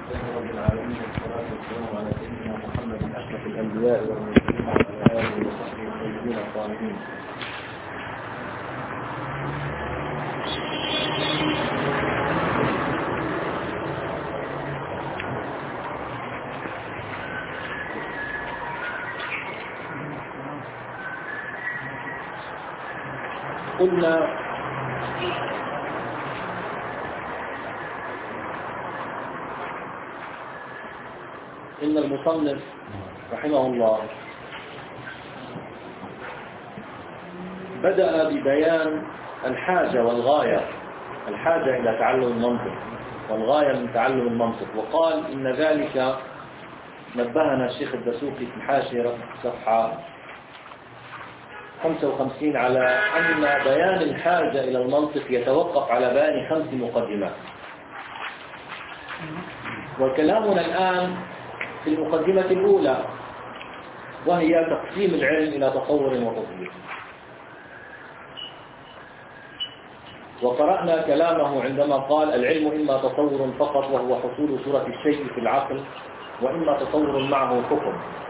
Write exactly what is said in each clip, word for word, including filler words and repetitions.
لله رب العالمين والصلاة والسلام على سيدنا محمد أشرف الأنبياء والمرسلين وعلى آله وصحبه الطيبين الطاهرين. قلنا إن المصنف رحمه الله بدأ ببيان الحاجة والغاية، الحاجة إلى تعلم المنطق والغاية من تعلم المنطق، وقال إن ذلك نبهنا الشيخ الدسوقي في الحاشية صفحة خمسة وخمسين على أن بيان الحاجة إلى المنطق يتوقف على بيان خمس مقدمات، وكلامنا الآن في المقدمة الأولى وهي تقسيم العلم إلى تصور وتطبيق. وقرأنا كلامه عندما قال العلم إما تصور فقط وهو حصول صورة الشيء في العقل، وإما تصور معه حكم.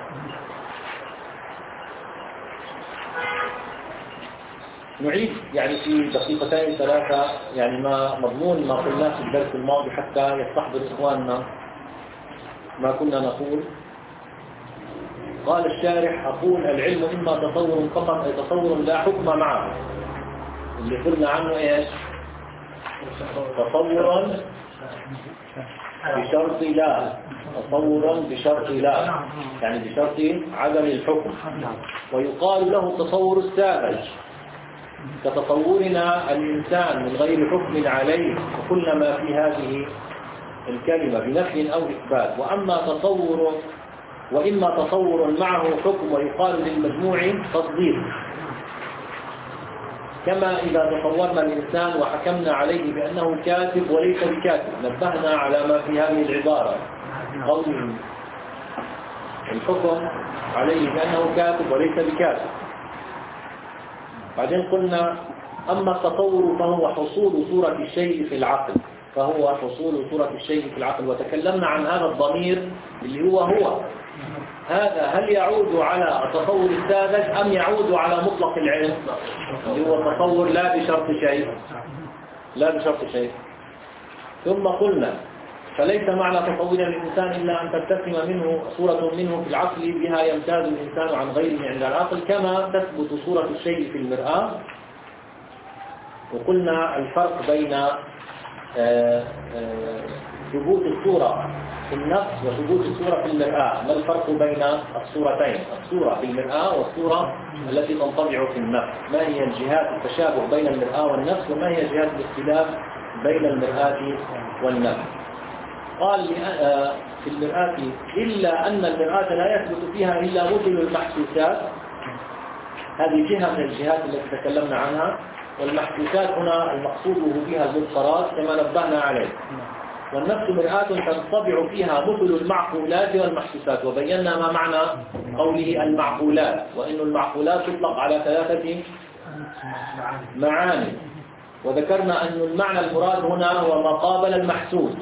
نعيد يعني في دقيقتين ثلاثة يعني ما مضمون ما قلناه في الدرس الماضي حتى يستحضر إخواننا ما كنا نقول. قال الشارح: أقول العلم إما تصور فقط أي تصور لا حكم معه، اللي قلنا عنه إيش؟ تصورا بشرط لا، تصورا بشرط لا يعني بشرط عدم الحكم. ويقال له التصور الساذج كتصورنا الإنسان من غير حكم عليه، وكل ما في هذه الكلمة بنفي أو إثبات. وأما تصور وإما تصور معه حكم، ويقال للمجموع تصديق، كما إذا تصورنا الإنسان وحكمنا عليه بأنه كاتب وليس بكاتب، نبهنا على ما في هذه العبارة قوله الحكم عليه بأنه كاتب وليس بكاتب. بعدين قلنا أما التصور فهو حصول صورة الشيء في العقل، فهو حصول صورة الشيء في العقل. وتكلمنا عن هذا الضمير اللي هو هو هذا، هل يعود على التصور الساذج أم يعود على مطلق العلم اللي هو التصور لا بشرط شيء لا بشرط شيء. ثم قلنا فليس معنى تصور الإنسان إلا أن ترتسم منه صورة منه في العقل بها يمتاز الإنسان عن غيره عند العقل، كما تثبت صورة الشيء في المرآة. وقلنا الفرق بين ثبوت الصورة في النفس وثبوت الصورة في المرآة. ما الفرق بين الصورتين، الصورة في المرآة والصورة التي تنطبع في النفس؟ ما هي الجهات التشابه بين المرآة والنفس، وما هي جهات الاختلاف بين المرآة والنفس؟ قال في المرآة إلا أن المرآة لا يثبت فيها إلا مثل المحسوسات، هذه جهة من الجهات التي تكلمنا عنها. والمحسوسات هنا المقصود بها المبصرات كما نبهنا عليه. والنفس مرآة تنطبع فيها مثل المعقولات والمحسوسات، وبينا ما معنى قوله المعقولات، وإن المعقولات تطلق على ثلاثة معاني. وذكرنا أن المعنى المراد هنا هو ما قابل المحسوس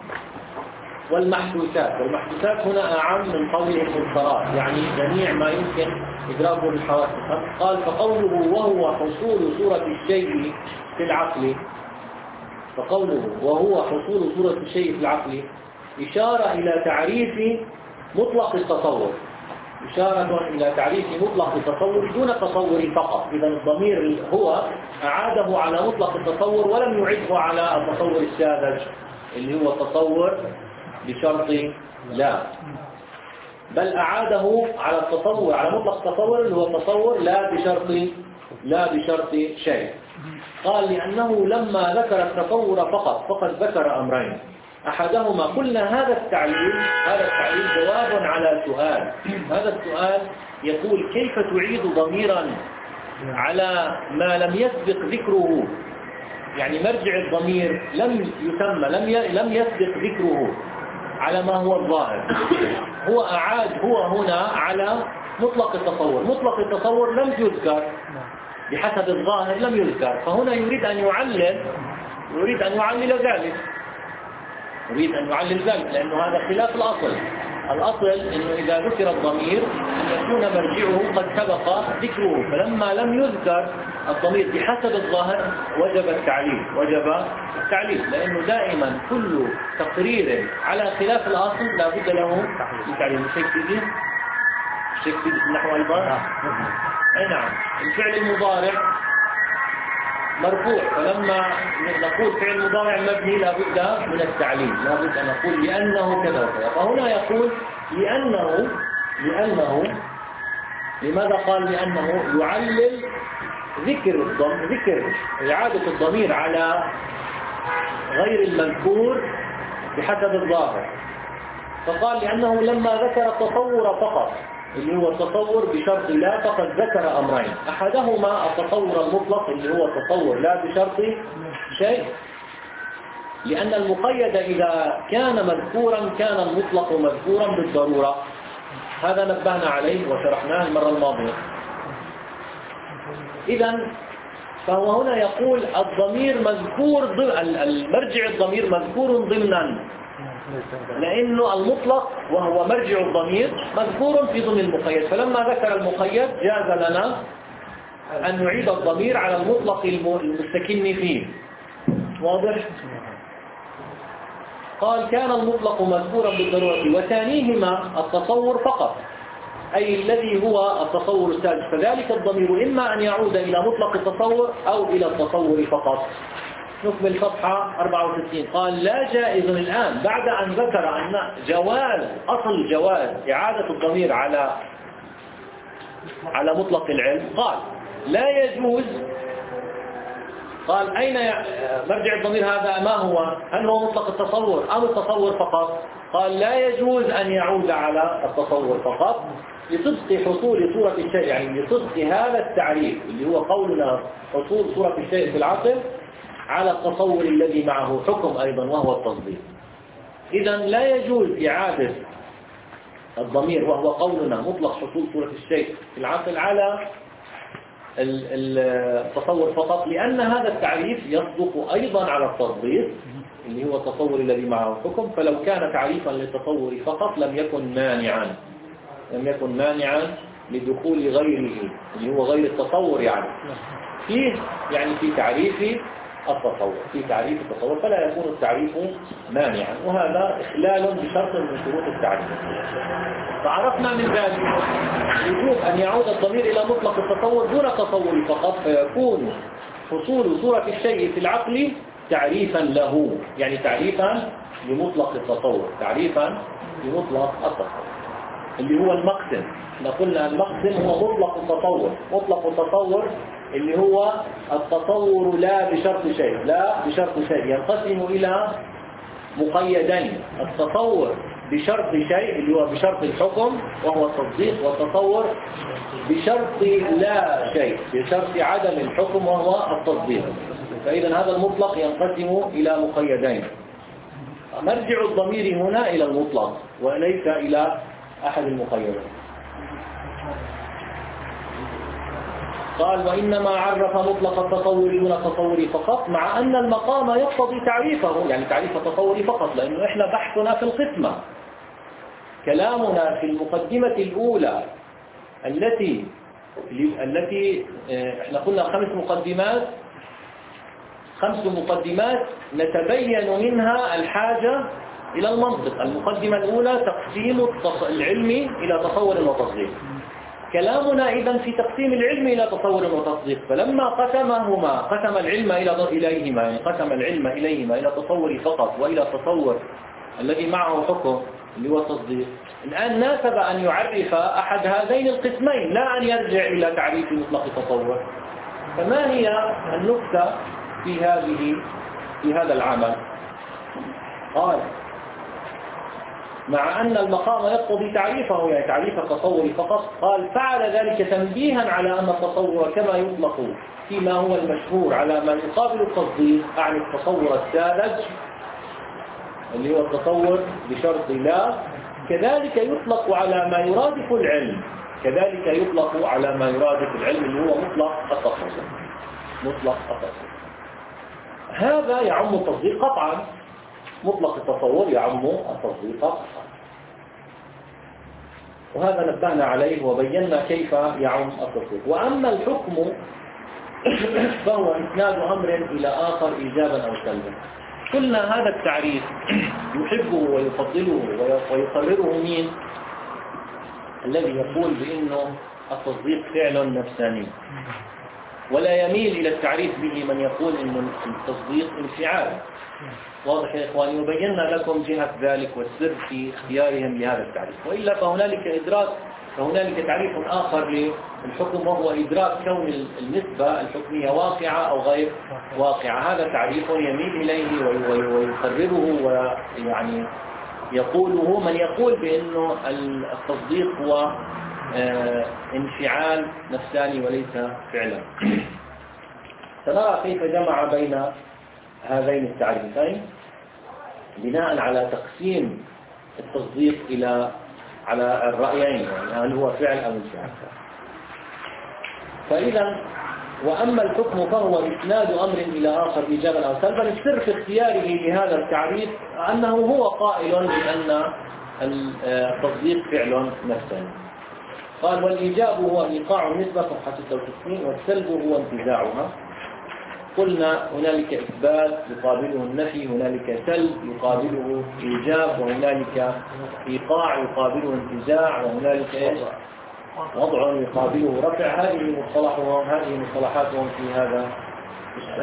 والمحسوسات، والمحسوسات هنا أعم من قوله المبصرات، يعني جميع ما يمكن إدراكه بالحواس. قال فقوله وهو حصول صورة الشيء في العقل، فقوله وهو حصول صورة الشيء في العقل إشارة إلى تعريف مطلق التصور، إشارة إلى تعريف مطلق التصور دون تصور فقط. إذا الضمير هو أعاده على مطلق التصور ولم يعده على التصور الساذج اللي هو التصور بشرط لا، بل أعاده على التصور على مطلق التصور اللي هو التصور لا بشرط لا بشرط شيء. قال لأنه لما ذكر التصور فقط فقد ذكر أمرين، أحدهما قلنا هذا التعليل هذا التعليل جواب على سؤال. هذا السؤال يقول كيف تعيد ضميرا على ما لم يسبق ذكره، يعني مرجع الضمير لم يسمى لم لم يسبق ذكره على ما هو الظاهر. هو أعاد هو هنا على مطلق التصور، مطلق التصور لم يذكر بحسب الظاهر لم يذكر، فهنا يريد أن يعلل يريد أن يعلل ذلك. يريد أن يعلل ذلك، لأنه هذا خلاف الأصل. الأصل أنه إذا ذكر الضمير أن يكون مرجعه قد سبق ذكره، فلما لم يذكر الضمير بحسب الظاهر وجب التعليل وجب التعليل لأنه دائما كل تقرير على خلاف الأصل لا بد له من تعليل. الشيخ فيدي الشيخ فيدي في النحو أيضا. أي نعم. الفعل المضارع مرفوع، فلما نقول فعل مضارع مبني لابد من التعليل، لابد أن نقول لأنه كذا وكذا. فهنا يقول لأنه لأنه لماذا قال لأنه؟ يعلل ذكر الضم ذكر إعادة الضمير على غير المذكور بحسب الظاهر. فقال لأنه لما ذكر التصور فقط اللي هو التصور بشرط لا، فقد ذكر أمرين، أحدهما التصور المطلق اللي هو التصور لا بشرط شيء، لأن المقيد إذا كان مذكورا كان المطلق مذكورا بالضرورة. هذا نبهنا عليه وشرحناه المرة الماضية. إذن فهو هنا يقول الضمير مذكور ضمن المرجع، الضمير مذكور ضمنا، لأنه المطلق وهو مرجع الضمير مذكور في ضمن المقيد، فلما ذكر المقيد جاز لنا أن نعيد الضمير على المطلق المستكن فيه. واضح؟ قال كان المطلق مذكورا بالضرورة، وثانيهما التصور فقط، أي الذي هو التصور السادس، فذلك الضمير إما أن يعود إلى مطلق التصور أو إلى التصور فقط. نكمل صفحة أربعة وستين. قال لا جائز الآن بعد أن ذكر أن جواز أصل جواز إعادة الضمير على على مطلق العلم، قال لا يجوز. قال أين مرجع الضمير هذا؟ ما هو؟ هل هو مطلق التصور أو التصور فقط؟ قال لا يجوز أن يعود على التصور فقط لصدق حصول صورة الشيء، يعني لصدق هذا التعريف اللي هو قولنا حصول صورة الشيء في العقل على التصور الذي معه حكم أيضا وهو التصديق. إذا لا يجوز إعادة الضمير وهو قولنا مطلق حصول صورة الشيء في العقل على التصور فقط، لأن هذا التعريف يصدق أيضا على التصديق اللي هو التصور الذي معه حكم، فلو كان تعريفا للتصور فقط لم يكن مانعا لم يكن مانعا لدخول غيره اللي هو غير التصور، يعني فيه يعني في تعريف التصور في تعريف التصور فلا يكون التعريف مانعا، وهذا إخلال بشرط من شروط التعريف. فعرفنا من ذلك وجوب أن يعود الضمير إلى مطلق التصور دون التصور فقط، فيكون حصول صورة الشيء في العقل تعريفا له، يعني تعريفا لمطلق التصور تعريفا لمطلق التصور اللي هو المقسم. احنا قلنا المقسم هو مطلق التصور مطلق التصور اللي هو التصور لا بشرط شيء لا بشرط شيء ينقسم إلى مقيدين، التصور بشرط شيء اللي هو بشرط الحكم وهو التصديق، والتصور بشرط لا شيء بشرط عدم الحكم وهو التصديق. فإذا هذا المطلق ينقسم إلى مقيدين. مرجع الضمير هنا إلى المطلق وليس إلى أحد المقيدين. قال وإنما عرف مطلق التصور دون التصور فقط، مع أن المقام يقتضي تعريفه، يعني تعريف التصور فقط، لأنه إحنا بحثنا في القسمة، كلامنا في المقدمة الأولى التي التي إحنا قلنا خمس مقدمات خمس مقدمات نتبين منها الحاجة إلى المنطق. المقدمة الأولى تقسيم العلم إلى تصور وتصديق. كلامنا إذن في تقسيم العلم إلى تصور وتصديق، فلما قسمهما قسم العلم إلى إليهما يعني قسم العلم إليهما إلى تصور فقط وإلى تصور الذي معه حكم اللي هو التصديق، الآن ناسب أن يعرف أحد هذين القسمين لا أن يرجع إلى تعريف مطلق التصور. فما هي النكتة في هذه في هذا العمل؟ قال مع أن المقام يقتضي تعريفه يعني تعريف التصور فقط، قال فعل ذلك تنبيها على أن التصور كما يطلق فيما هو المشهور على ما يقابل التصديق، أعني التصور الساذج اللي هو التصور بشرط لا، كذلك يطلق على ما يرادف العلم كذلك يطلق على ما يرادف العلم اللي هو مطلق التصور مطلق التصور. هذا يعم التصديق قطعا، مطلق التصور يعم التصديق، وهذا نبهنا عليه وبينا كيف يعم التصديق. وأما الحكم فهو إسناد أمر إلى آخر إيجابا أو سلبا. قلنا هذا التعريف يحبه ويفضله ويقرره مين؟ الذي يقول بأنه التصديق فعل نفساني، ولا يميل إلى التعريف به من يقول أن التصديق انفعال. واضح يا إخواني؟ وبينا لكم جهة ذلك والسر في اختيارهم لهذا التعريف. وإلا فهنالك إدراك فهنالك تعريف آخر للحكم، وهو إدراك كون النسبة الحكمية واقعة أو غير واقعة. هذا تعريف يميل إليه ويقرره ويعني يقوله من يقول بأنه التصديق هو انفعال نفساني وليس فعلا. سنرى كيف جمع بين هذين التعريفين بناء على تقسيم التصديق إلى على الرأيين، يعني هل هو فعل أو انفعال. فإذا وأما الحكم فهو إسناد أمر إلى آخر إيجابا أو سلبا. السر في اختياره لهذا التعريف أنه هو قائل بأن التصديق فعل نفساني. قال والإيجاب هو إيقاع النسبة صفحة ستة وستين، والسلب هو انتزاعها. قلنا هنالك إثبات يقابله النفي، هنالك سلب يقابله إيجاب، وهنالك إيقاع يقابله انتزاع، وهنالك إيش؟ وضع يقابله رفع. هذه مصطلحهم هذه مصطلحاتهم في هذا الشأن.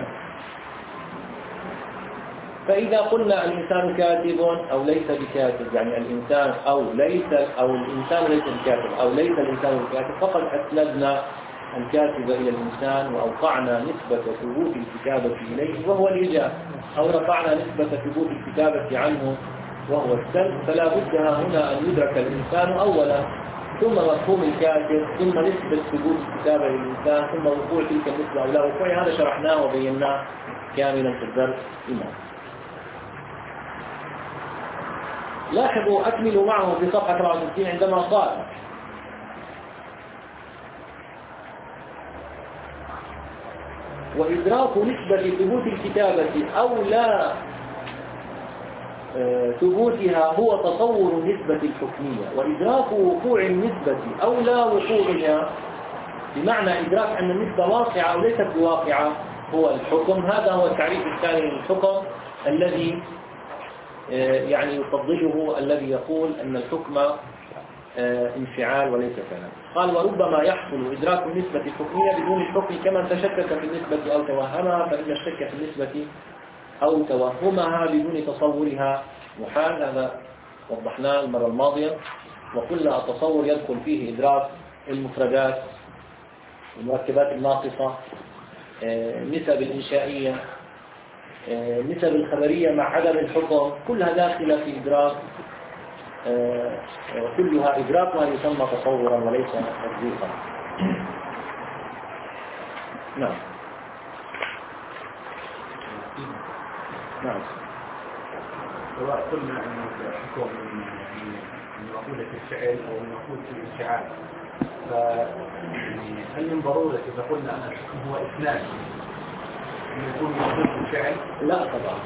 فإذا قلنا الإنسان كاتب أو ليس بكاتب، يعني الإنسان أو ليس أو الإنسان ليس بكاتب أو ليس الإنسان بكاتب، فقد أسندنا الكاتب إلى الإنسان وأوقعنا نسبة ثبوت الكتابة إليه وهو الإيجاب، أو رفعنا نسبة ثبوت الكتابة عنه وهو السلب. فلا بد هنا أن يدرك الإنسان أولا، ثم مفهوم الكاتب، ثم نسبة ثبوت الكتابة للإنسان، ثم وقوع تلك النسبة أو لا وقوع. هذا شرحناه وبيناه كاملا في الدرس الإمام. لاحظوا أكملوا معه في صفحة سبعة وستين عندما قال وإدراك نسبة ثبوت الكتابة أو لا ثبوتها هو تصور النسبة الحكمية، وإدراك وقوع النسبة أو لا وقوعها بمعنى إدراك أن النسبة واقعة أو ليست بواقعة هو الحكم. هذا هو التعريف الثاني للحكم الذي يعني يفضله الذي يقول أن الحكم انفعال وليس فعلا. قال وربما يحصل إدراك النسبة الحكمية بدون الحكم كمن تشكك في النسبة أو توهمها، فإن الشك في النسبة أو توهمها بدون تصورها محال. هذا وضحناه المرة الماضية، وقلنا التصور يدخل فيه إدراك المفردات، المركبات الناقصة، النسب الإنشائية، النسب الخبرية مع عدم الحكم، كلها داخلة في إدراك، كلها إدراكها يسمى تصورا وليس تصديقا. نعم نعم. سواء قلنا أن الحكم من مقولة الفعل أو من مقولة الانفعال، فهل من ضرورة إذا قلنا أن الحكم هو إثنان أن يكون مقولة الفعل؟ لا طبعا،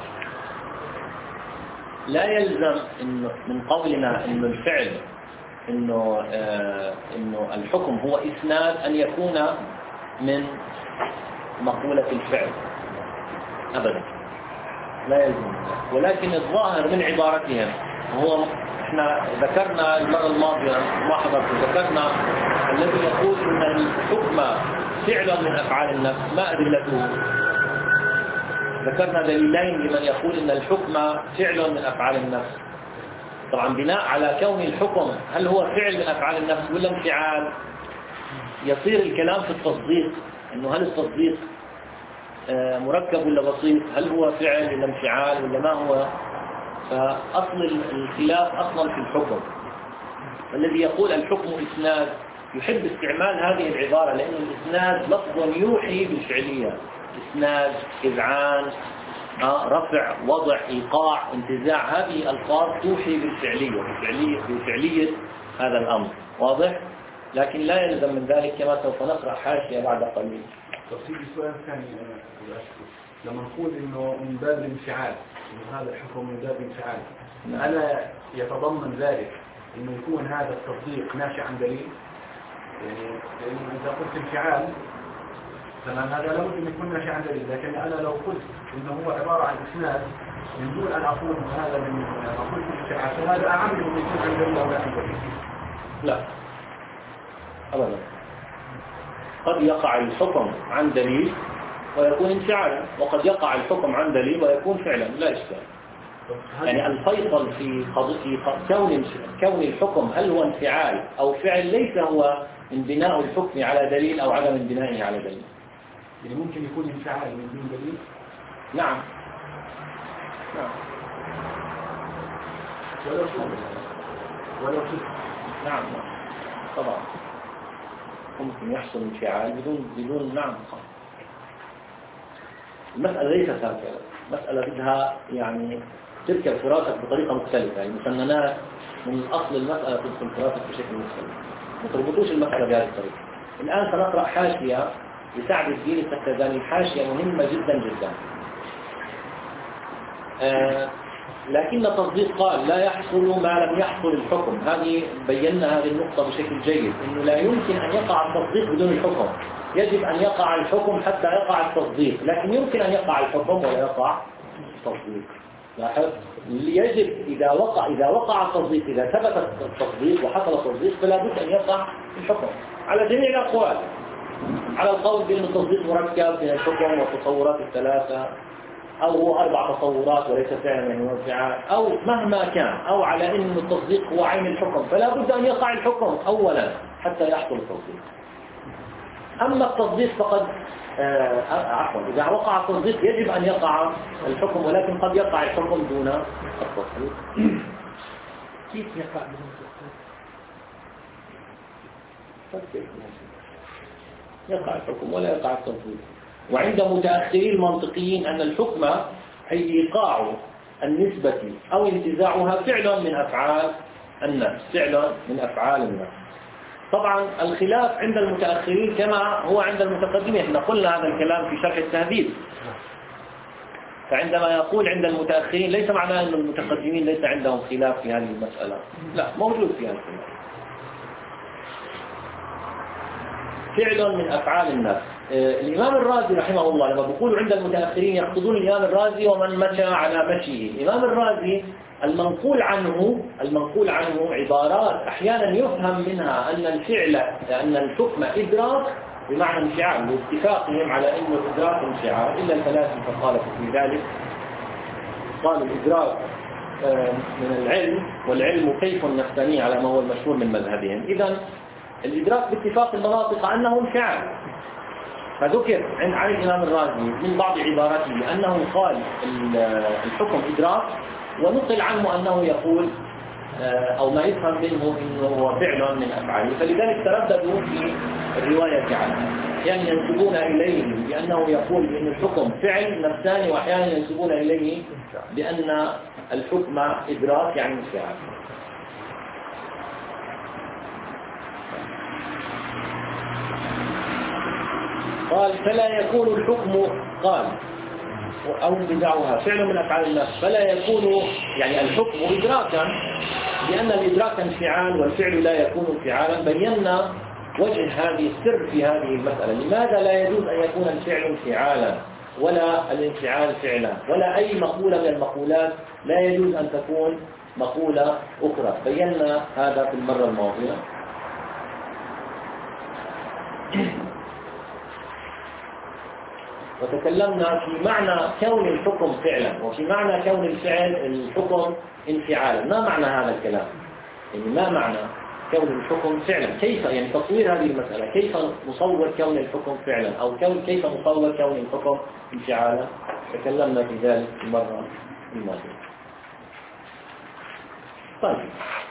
لا يلزم إنه من قولنا إنه الفعل إنه آه إنه الحكم هو إسناد أن يكون من مقولة الفعل أبدا، لا يلزم. ولكن الظاهر من عبارتهم هو احنا ذكرنا المرة الماضية ما حضرت ذكرنا الذي يقول ان الحكم فعل من افعال النفس، ما ادلته؟ ذكرنا دليلين لمن يقول ان الحكم فعل من افعال النفس. طبعا بناء على كون الحكم هل هو فعل من افعال النفس ولا انفعال، يصير الكلام في التصديق انه هل التصديق مركب ولا بسيط، هل هو فعل ولا انفعال ولا ما هو. فأصل الخلاف أصلا في الحكم. الذي يقول الحكم إسناد يحب استعمال هذه العبارة لأن الإسناد لفظ يوحي بالفعلية، إسناد، إذعان، رفع، وضع، إيقاع، انتزاع، هذه الألفاظ توحي بالفعلية بفعلية, بفعلية هذا الأمر. واضح؟ لكن لا يلزم من ذلك كما سوف نقرأ حاشية بعد قليل. تصيب سؤال ثاني لما نقول إنه من باب الانفعال، إنه هذا الحكم من باب الانفعال، ألا يتضمن ذلك إنه يكون هذا التصديق ناشئ عن دليل؟ يعني لأنه إذا قلت انفعال تمام هذا لابد أن يكون ناشئ عن دليل، لكن أنا لو قلت إنه هو عبارة عن إسناد من دون أن أقول هذا من أقول الانفعال، فهذا أعم من يكون عن دليل أو لا عن دليل. لا أبدا، قد يقع الحكم عن دليل ويكون انفعالا، وقد يقع الحكم عن دليل ويكون فعلا، لا إشكال. يعني الفيصل في قضية كون كون الحكم هل هو انفعال أو فعل ليس هو انبناء الحكم على دليل أو عدم انبنائه على دليل. يعني ممكن يكون انفعال من دون دليل؟ نعم نعم ولو شبه ولو شبه نعم نعم طبعا ممكن يحصل انفعال بدون بدون نعم. المسألة ليست هكذا، مسألة بدها يعني تركب فراسك بطريقة مختلفة، يعني المسننات من أصل المسألة تدخل فراسك بشكل مختلف، ما تربطوش المسألة بهذه الطريقة. الآن سنقرأ حاشية لسعد الدين السكتزاني، حاشية مهمة جدا جدا. آه لكن التصديق قال لا يحصل ما لم يحصل الحكم، هذه بينا هذه النقطة بشكل جيد، إنه لا يمكن أن يقع التصديق بدون الحكم، يجب أن يقع الحكم حتى يقع التصديق، لكن يمكن أن يقع الحكم ولا يقع التصديق. لاحظ، يجب إذا وقع إذا وقع التصديق، إذا ثبت التصديق وحصل التصديق فلا بد أن يقع الحكم على جميع الأقوال، على القول بأن التصديق مركب من الحكم والتصورات الثلاثة، أو هو أربع تصورات وليس فعلا يعني هو انفعال، أو مهما كان، أو على أن التصديق هو عين الحكم، فلا بد أن يقع الحكم أولا حتى يحصل التصديق. أما التصديق فقد آه عفوا إذا وقع التصديق يجب أن يقع الحكم، ولكن قد يقع الحكم دون التصديق. كيف يقع بدون التصديق؟ يقع الحكم ولا يقع التصديق. وعند متأخري المنطقيين أن الحكم أي إيقاع النسبة أو انتزاعها فعل من أفعال النفس، فعل من أفعال النفس. طبعا الخلاف عند المتأخرين كما هو عند المتقدمين، احنا قلنا هذا الكلام في شرح التهذيب. فعندما يقول عند المتأخرين ليس معناه أن المتقدمين ليس عندهم خلاف في هذه المسألة، لا، موجود في هذا الخلاف. فعل من أفعال النفس. الإمام الرازي رحمه الله لما بيقولوا عند المتأخرين يقصدون الإمام الرازي ومن مشى على مشيه. الإمام الرازي المنقول عنه المنقول عنه عبارات أحيانا يفهم منها أن الفعل أن الحكم إدراك بمعنى انفعال، باتفاقهم على أن الإدراك انفعال، إلا الفلاسفة قالوا في ذلك، قالوا الإدراك من العلم، والعلم كيف نفساني على ما هو المشهور من مذهبهم. إذن الإدراك باتفاق المناطق أنه انفعال. فذكر عن الإمام الرازي من بعض عباراته أنه قال الحكم إدراك، ونقل عنه أنه يقول أو ما يفهم منه أنه هو فعل من أفعاله، فلذلك ترددوا في الرواية عنه، يعني ينسبون إليه بأنه يقول بأن الحكم فعل نفساني، وأحيانا ينسبون إليه بأن الحكم إدراك يعني انفعال. قال فلا يكون الحكم قال أو انتزاعها فعل من أفعال النفس، فلا يكون يعني الحكم إدراكا، لأن الإدراك انفعال والفعل لا يكون انفعالا. بينا وجه هذه السر في هذه المسألة، لماذا لا يجوز أن يكون الفعل انفعالا ولا الانفعال فعلا، ولا أي مقولة من المقولات لا يجوز أن تكون مقولة أخرى. بينا هذا في المرة الماضية. وتكلمنا في معنى كون الحكم فعلا، وفي معنى كون الفعل الحكم انفعالا. ما معنى هذا الكلام؟ يعني ما معنى كون الحكم فعلا؟ كيف يعني تصوير هذه المسألة؟ كيف نصور كون الحكم فعلا، أو كون كيف نصور كون الحكم انفعالا؟ تكلمنا في ذلك المرة الماضية. طيب،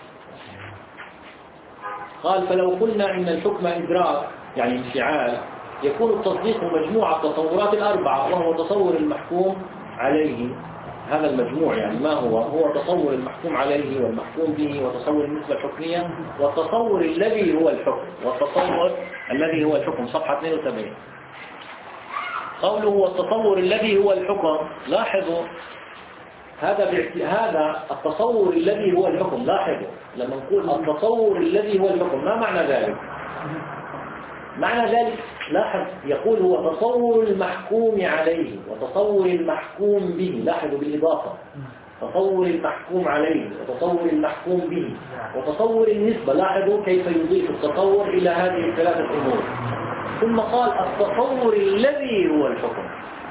قال فلو قلنا إن الحكم إدراك يعني انفعال، يكون التصديق مجموعة التصورات الأربعة، وهو تصور المحكوم عليه. هذا المجموع يعني ما هو؟ هو تصور المحكوم عليه والمحكوم به، وتصور النسبة الحكمية، والتصور الذي هو الحكم، والتصور الذي هو الحكم. صفحة اثنين وسبعين. قوله والتصور الذي هو الحكم، لاحظوا هذا هذا التصور الذي هو الحكم. لاحظوا لما نقول التصور الذي هو الحكم ما معنى ذلك؟ معنى ذلك لاحظ يقول هو تصور المحكوم عليه وتصور المحكوم به. لاحظوا بالإضافة تصور المحكوم عليه وتصور المحكوم به وتصور النسبة. لاحظوا كيف يضيف التصور إلى هذه الثلاثة أمور. ثم قال التصور الذي هو الحكم،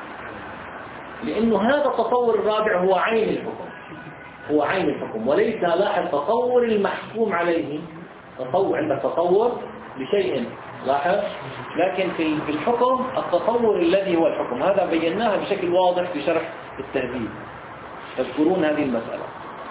لأنه هذا التصور الرابع هو عين الحكم، هو عين الحكم وليس لاحظ تصور المحكوم عليه. تصور عندك تصور لشيء لاحظ، لكن في الحكم التصور الذي هو الحكم. هذا بيناها بشكل واضح في شرح التهذيب، تذكرون هذه المسألة،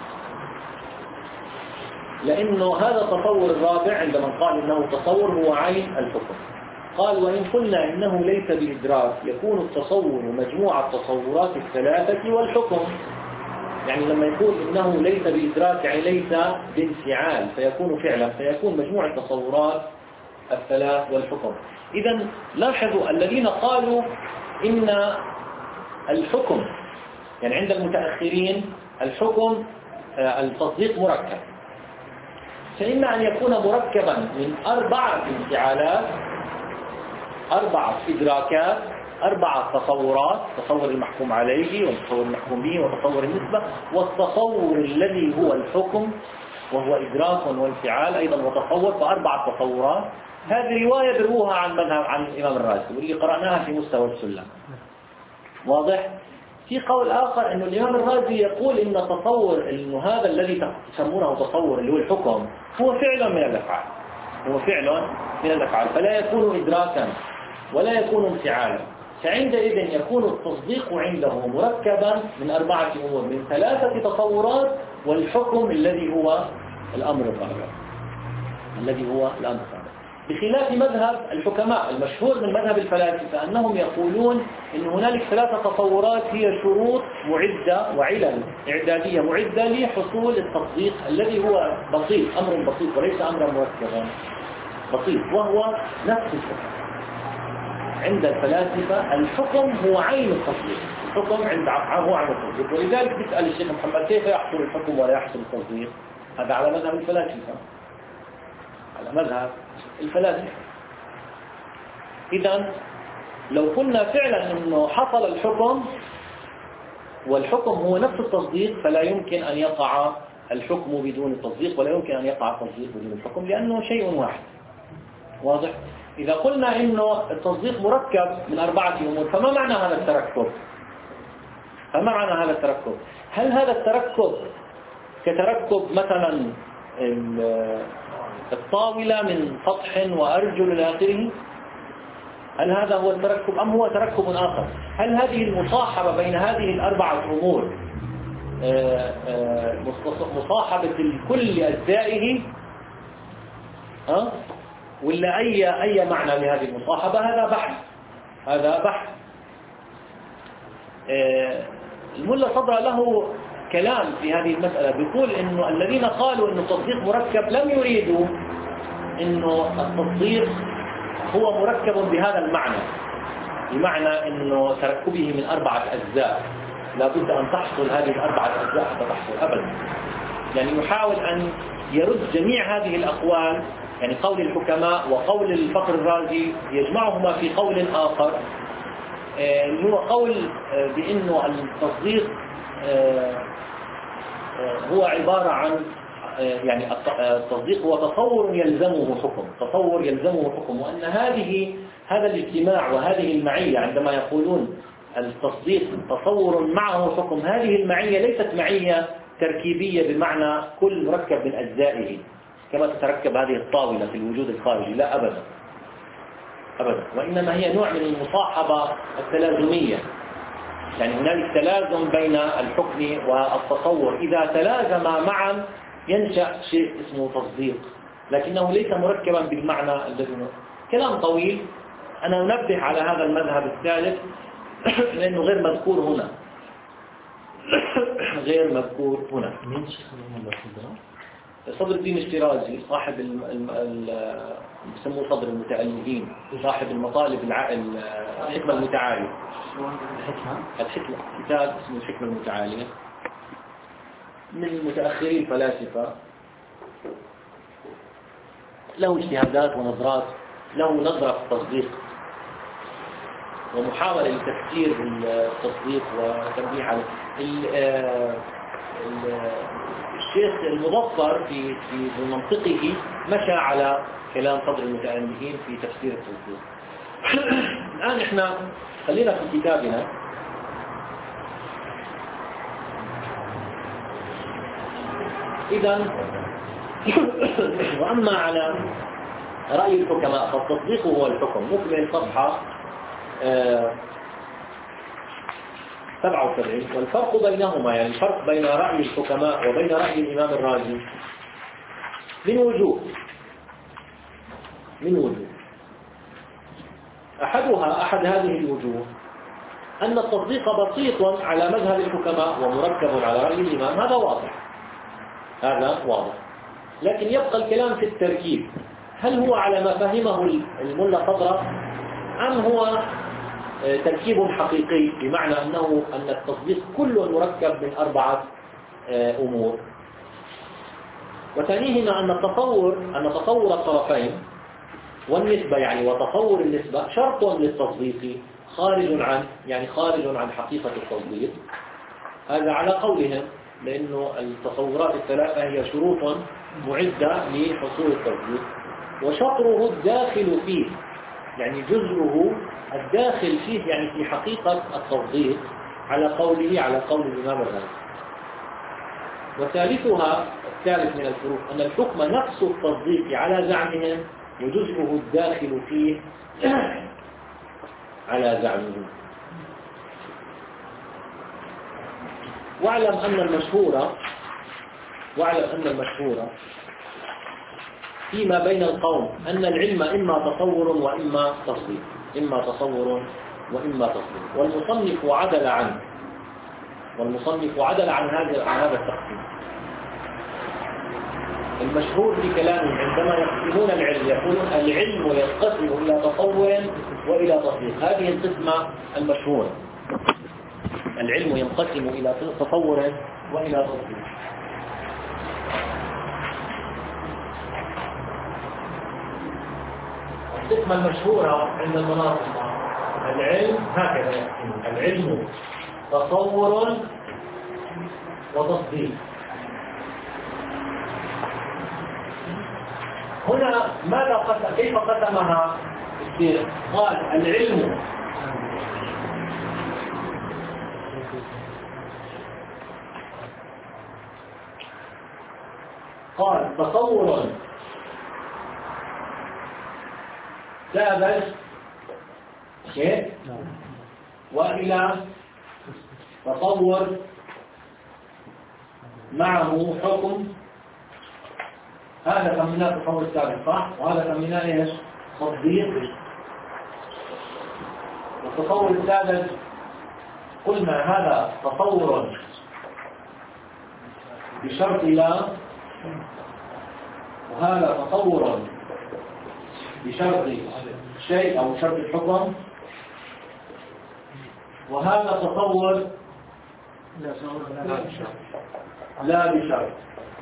لأنه هذا التصور الرابع عندما قال إنه تصور هو عين الحكم. قال وإن قلنا إنه ليس بإدراك يكون التصور مجموع التصورات الثلاثة والحكم. يعني لما يقول إنه ليس بإدراك يعني ليس بانفعال فيكون فعلا، فيكون مجموع التصورات الثلاث والحكم. إذا لاحظوا الذين قالوا إن الحكم يعني عند المتأخرين الحكم التصديق مركب، فإما أن يكون مركبا من أربعة انفعالات، أربعة إدراكات، أربعة تصورات: تصور المحكوم عليه والتصور المحكوم به وتصور النسبة والتصور الذي هو الحكم وهو إدراك وانفعال أيضا وتصور، فأربعة تصورات. هذه رواية بروها عن مذهب عن الإمام الرازي واللي قرأناها في مستوى السلم. واضح؟ في قول آخر أن الإمام الرازي يقول إن تصور إنه هذا الذي تسمونه تصور اللي هو الحكم هو فعل من الأفعال، هو فعل من الأفعال، فلا يكون إدراكا ولا يكون انفعالا. فعندئذ يكون التصديق عنده مركبا من أربعة أمور، من ثلاثة تصورات والحكم الذي هو الأمر الرابع، الذي هو الأمر الرابع. بخلاف مذهب الحكماء المشهور من مذهب الفلاسفة أنهم يقولون إن هنالك ثلاثة تصورات هي شروط معدة وعلل إعدادية معدة لحصول التصديق الذي هو بسيط، أمر بسيط وليس أمرا مركبا، بسيط، وهو نفس الحكم. عند الفلاسفة الحكم هو عين التصديق، الحكم عند هو عين التصديق. ولذلك بيسأل الشيخ محمد كيف يحصل الحكم ولا يحصل التصديق؟ هذا على مذهب الفلاسفة، على مذهب الفلاسفة. إذن لو قلنا فعلا أنه حصل الحكم والحكم هو نفس التصديق فلا يمكن أن يقع الحكم بدون التصديق ولا يمكن أن يقع التصديق بدون الحكم لأنه شيء واحد. واضح؟ إذا قلنا إنه التصديق مركب من أربعة أمور فما معنى هذا التركب؟ فما معنى هذا التركب؟ هل هذا التركب كتركب مثلا الطاولة من سطح وأرجل إلى آخره؟ هل هذا هو التركب أم هو تركب آخر؟ هل هذه المصاحبة بين هذه الأربعة أمور مصاحبة الكل أجزائه أه؟ ولا أي أي معنى لهذه المصاحبة؟ هذا بحث، هذا بحث. الملا صدر له كلام في هذه المسألة، بيقول إنه الذين قالوا إنه التصديق مركب لم يريدوا إنه التصديق هو مركب بهذا المعنى، بمعنى إنه تركبه من أربعة أجزاء، لابد أن تحصل هذه الأربعة أجزاء حتى تحصل أبدا. يعني يحاول أن يرد جميع هذه الأقوال، يعني قول الحكماء وقول الفخر الرازي يجمعهما في قول آخر اللي هو قول بأنه التصديق هو عبارة عن يعني التصديق هو تصور يلزمه حكم، تصور يلزمه حكم، وأن هذه هذا الاجتماع وهذه المعية عندما يقولون التصديق تصور معه حكم، هذه المعية ليست معية تركيبية بمعنى كل مركب من أجزائه كما تتركب هذه الطاولة في الوجود الخارجي، لا أبدا أبدا، وإنما هي نوع من المصاحبة التلازمية. يعني هنالك تلازم بين الحكم والتصور، إذا تلازما معا ينشأ شيء اسمه تصديق، لكنه ليس مركبا بالمعنى الذي. كلام طويل، أنا أنبه على هذا المذهب الثالث لأنه غير مذكور هنا غير مذكور هنا. صدر الدين الشيرازي صاحب ال ال ال بسموه صدر المتألهين، صاحب المطالب الع... الحكمة المتعالية. الحكمة كتاب اسمه الحكمة المتعالية، من متأخري الفلاسفة، له اجتهادات ونظرات، له نظرة في التصديق ومحاولة لتفسير التصديق وتنبيه على الشيخ المظفر في في منطقه مشى على كلام صدر المتألهين في تفسير التصديق. الآن احنا خلينا في كتابنا. إذا وأما على رأي الحكماء فالتصديق هو الحكم. نكمل صفحة سبعة وسبعين. والفرق بينهما، يعني الفرق بين رأي الحكماء وبين رأي الإمام الرازي من وجوه من وجوه أحدها أحد هذه الوجوه أن التصديق بسيط على مذهب الحكماء ومركب على رأي الإمام. هذا واضح، هذا واضح. لكن يبقى الكلام في التركيب، هل هو على ما فهمه الملا صدرة أم هو تركيب حقيقي، بمعنى أنه أن التصديق كله مركب من أربعة أمور. وثانيهما أن التصور أن تصور الطرفين والنسبة، يعني وتصور النسبة شرط للتصديق خارج عن يعني خارج عن حقيقة التصديق. هذا على قولهم، لأنه التصورات الثلاثة هي شروط معدة لحصول التصديق. وشطره الداخل فيه، يعني جزءه الداخل فيه، يعني في حقيقة التصديق على قوله على قول الإمام الغزالي. وثالثها الثالث من الفروق أن الحكم نفس التصديق على زعمهم وجزءه الداخل فيه على زعمهم. واعلم أن المشهورة واعلم أن المشهورة فيما بين القوم أن العلم إما تصور وإما تصديق، إما تصور وإما تصديق. والمصنف عدل عنه والمصنف عدل عن هذا عن هذا التقسيم. المشهور في كلامهم عندما يقسمون العلم يقولون العلم ينقسم إلى تصور وإلى تصديق. هذه القسمة المشهورة، العلم ينقسم إلى تصور وإلى تصديق. القسمة المشهورة عند المناطق العلم هكذا يقسم: العلم تصور وتصديق. هنا ماذا قسم كيف قسمها الشيخ؟ قال العلم قال تصور سابق شيء وإلى تصور معه حكم. هذا سميناه التصور السابق صح؟ وهذا سميناه ايش؟ تصديق. والتصور السابق قلنا هذا تصور بشرط لا، وهذا تصور بشرط شيء أو شرط الحكم، وهذا تصور لا بشرط.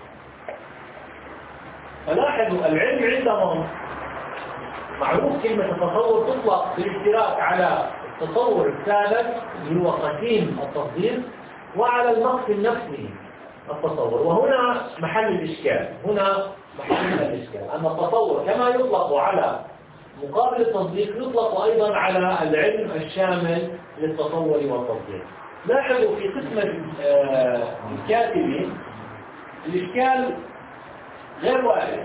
فلاحظوا العلم عندهم معروف كلمة التصور تطلق بالاشتراك على التصور السابق اللي هو قسيم التصديق وعلى المقسم نفسه التصور. وهنا محل الإشكال، هنا محل الإشكال أن التصور كما يطلق على مقابل التصديق يطلق أيضا على العلم الشامل للتصور والتصديق. لاحظوا في قسم الكاتبين الإشكال غير وارد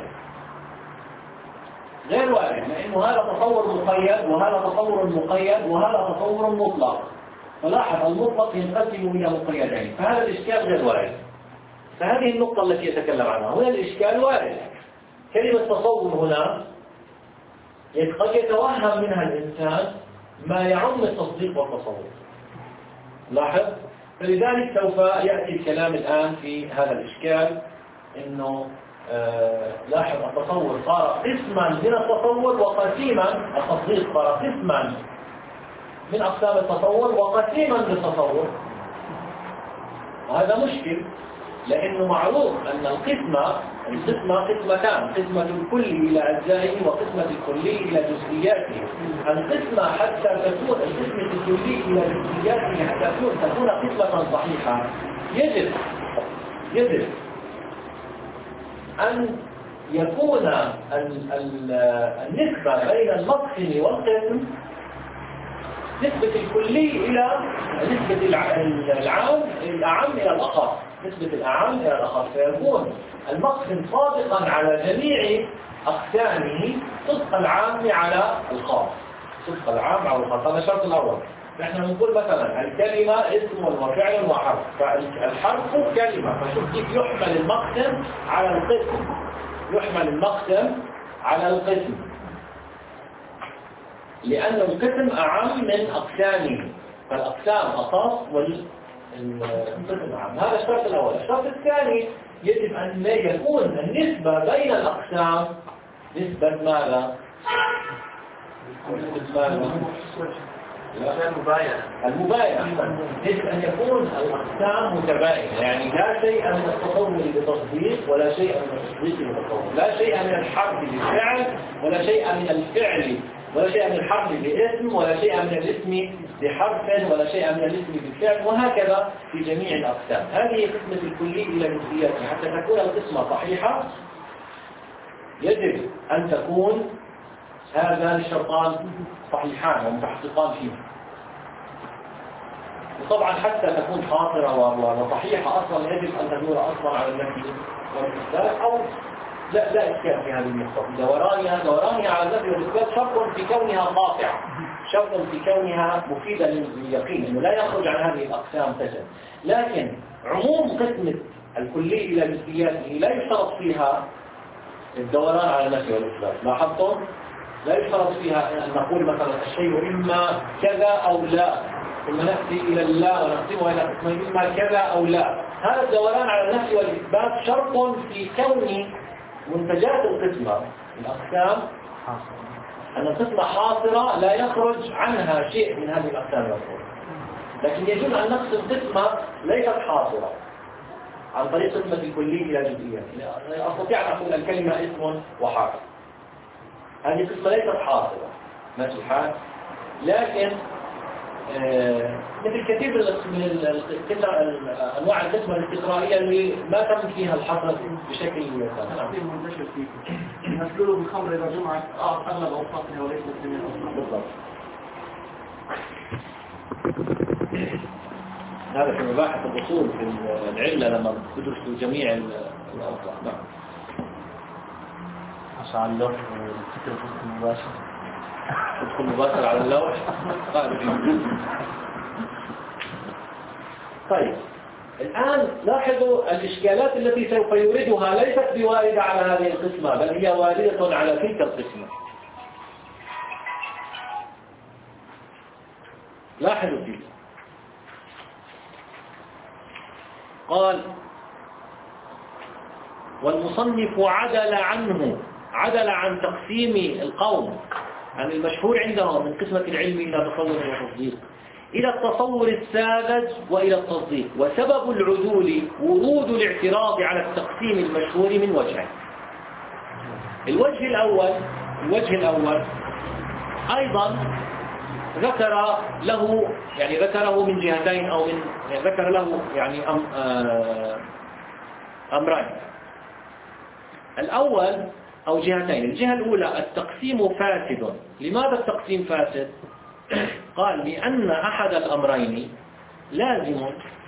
غير وارد لأنه هذا تصور مقيد وهذا تصور مقيد وهذا تصور مطلق. فلاحظ المطلق ينقسم إلى مقيدين، فهذا الإشكال غير وارد. فهذه النقطة التي يتكلم عنها هنا الإشكال وارد. كلمة تصور هنا قد يتوهم منها الإنسان ما يعم التصديق والتصور. لاحظ، فلذلك سوف يأتي الكلام الآن في هذا الإشكال، إنه آه لاحظ التصور صار قسما من التصور وقسيما، التصديق صار قسما من أقسام التصور وقسيما للتصور. وهذا مشكل، لأنه معروف أن القسمة القسمة قسمتان، قسمة الكلي إلى أجزائه وقسمة الكلي إلى جزئياته. القسمة حتى تكون القسمة الكلي إلى جزئياته حتى تكون تكون قسمة صحيحة يجب يجب أن يكون النسبة بين المقسم والقسم نسبة الكلي إلى نسبة العام الأعم إلى الأخص، نسبة الأعم إلى الأخص، فيكون المقسم صادقا على جميع أقسامه صدق العام على الخاص، صدق العام على الخاص. هذا الشرط الأول. نحن نقول مثلا الكلمة اسم وفعل وحرف، فالحرف كلمة، فشوف كيف يحمل المقسم على القسم، يحمل المقسم على القسم، لأن القسم أعم من أقسامه، فالأقسام أخص والقسم أعم. هذا الشرط الأول. الشرط الثاني يجب أن يكون النسبة بين الأقسام نسبة ماذا؟ نسبة ماذا؟ المباينة. المباينة يجب أن يكون الأقسام متباينة، يعني لا شيء من التصور لتصديق ولا شيء من التصديق لتصور، لا شيء من الحرف للفعل ولا شيء من الفعل ولا شيء من الحرف لاسم ولا شيء من الاسم لحرف ولا شيء من الاسم بالفعل، وهكذا في جميع الأقسام. هذه قسمة الكلي إلى جزئياته. حتى تكون القسمة صحيحة يجب أن تكون هذان الشرطان صحيحان ومتحققان فيه. وطبعا حتى تكون خاطرة وصحيحة أصلا يجب أن تدور أصلا على النفي والإثبات، أو لا لا إشكال في هذه النقطة. دورانها دورانها على النفي والإثبات شرط في كونها قاطعة، شرط في كونها مفيدة لليقين، إنه لا يخرج عن هذه الأقسام سجن. لكن عموم قسمة الكلي إلى جزئياته لا يشترط فيها الدوران على النفي والإثبات. لاحظتم؟ لا يشترط فيها أن نقول مثلا الشيء إما كذا أو لا، ثم نأتي إلى اللا ونقسمه إلى قسمين إما كذا أو لا. هذا الدوران على النفي والإثبات شرط في كون منتجات القسمة الأقسام أن القسمة حاصرة لا يخرج عنها شيء من هذه الأقسام المذكورة. لكن يجوز أن نقسم قسمة ليست حاصرة عن طريق قسمة الكلي إلى جزئيات. أستطيع أن أقول الكلمة اسم وحرف، هذه قسمة ليست حاصرة ماشي الحال، لكن آه مثل كثير من أنواع القسمة الاستقرائية اللي ما تم فيها الحصر بشكل تقسيم منتشر فيه نسلوله بالخمر إذا جمعت أغلب أوصافها وليس من الأصناف. بالضبط. هذا في مباحث الأصول في العلة لما تدرسوا جميع الأوصاف. نعم. عشان اللوح والفكرة المباشر تدخل مباشر على اللوح. طيب الآن لاحظوا الإشكالات التي سوف يوردها ليست بواردة على هذه القسمة، بل هي واردة على تلك القسمة. لاحظوا فيه قال والمصنف عدل عنه، عدل عن تقسيم القوم عن المشهور عندهم من قسمة العلم إلى تصور وتصديق إلى التصور الساذج وإلى التصديق. وسبب العدول ورود الاعتراض على التقسيم المشهور من وجهين. الوجه الأول الوجه الأول أيضا ذكر له يعني ذكره من جهتين أو من يعني ذكر له يعني أم أمرين. الأول أو جهتين. الجهة الأولى التقسيم فاسد. لماذا التقسيم فاسد؟ قال لأن أحد الأمرين لازم،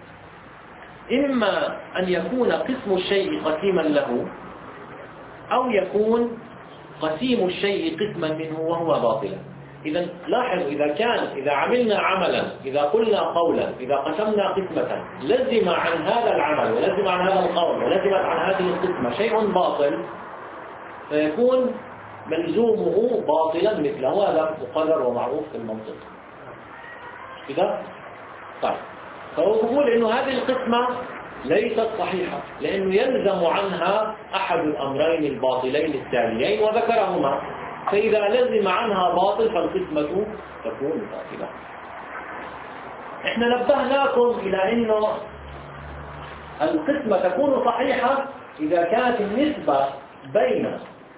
إما أن يكون قسم الشيء قسيما له أو يكون قسيم الشيء قسما منه وهو باطلا. إذا لاحظوا إذا كان إذا عملنا عملا إذا قلنا قولا إذا قسمنا قسمة لزم عن هذا العمل ولزم عن هذا القول ولزم عن هذه القسمة شيء باطل فيكون ملزومه باطلا مثله. هذا مقرر ومعروف في المنطق كده. طيب فهو يقول إنه هذه القسمة ليست صحيحة، لأنه يلزم عنها أحد الأمرين الباطلين التاليين وذكرهما، فإذا لزم عنها باطل فالقسمة تكون باطلة. احنا نبهناكم إلى أنه القسمة تكون صحيحة إذا كانت النسبة بين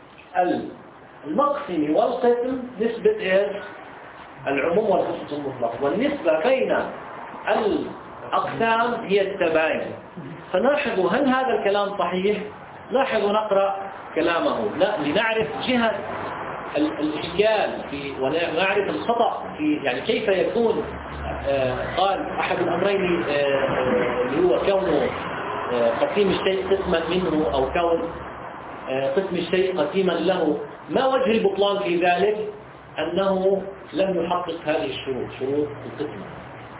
المقسم والقسم نسبة إيش؟ العموم والخصوص المطلق، والنسبة بين الأقسام هي التباين. فنلاحظوا هل هذا الكلام صحيح؟ لاحظوا نقرأ كلامه لا لنعرف جهة الإشكال في ونعرف الخطأ في، يعني كيف يكون آه قال أحد الأمرين آه اللي هو كونه آه قسيم الشيء قسما منه أو كون آه قسم الشيء قسيما له. ما وجه البطلان في ذلك؟ أنه لم يحقق هذه الشروط، شروط القسمة،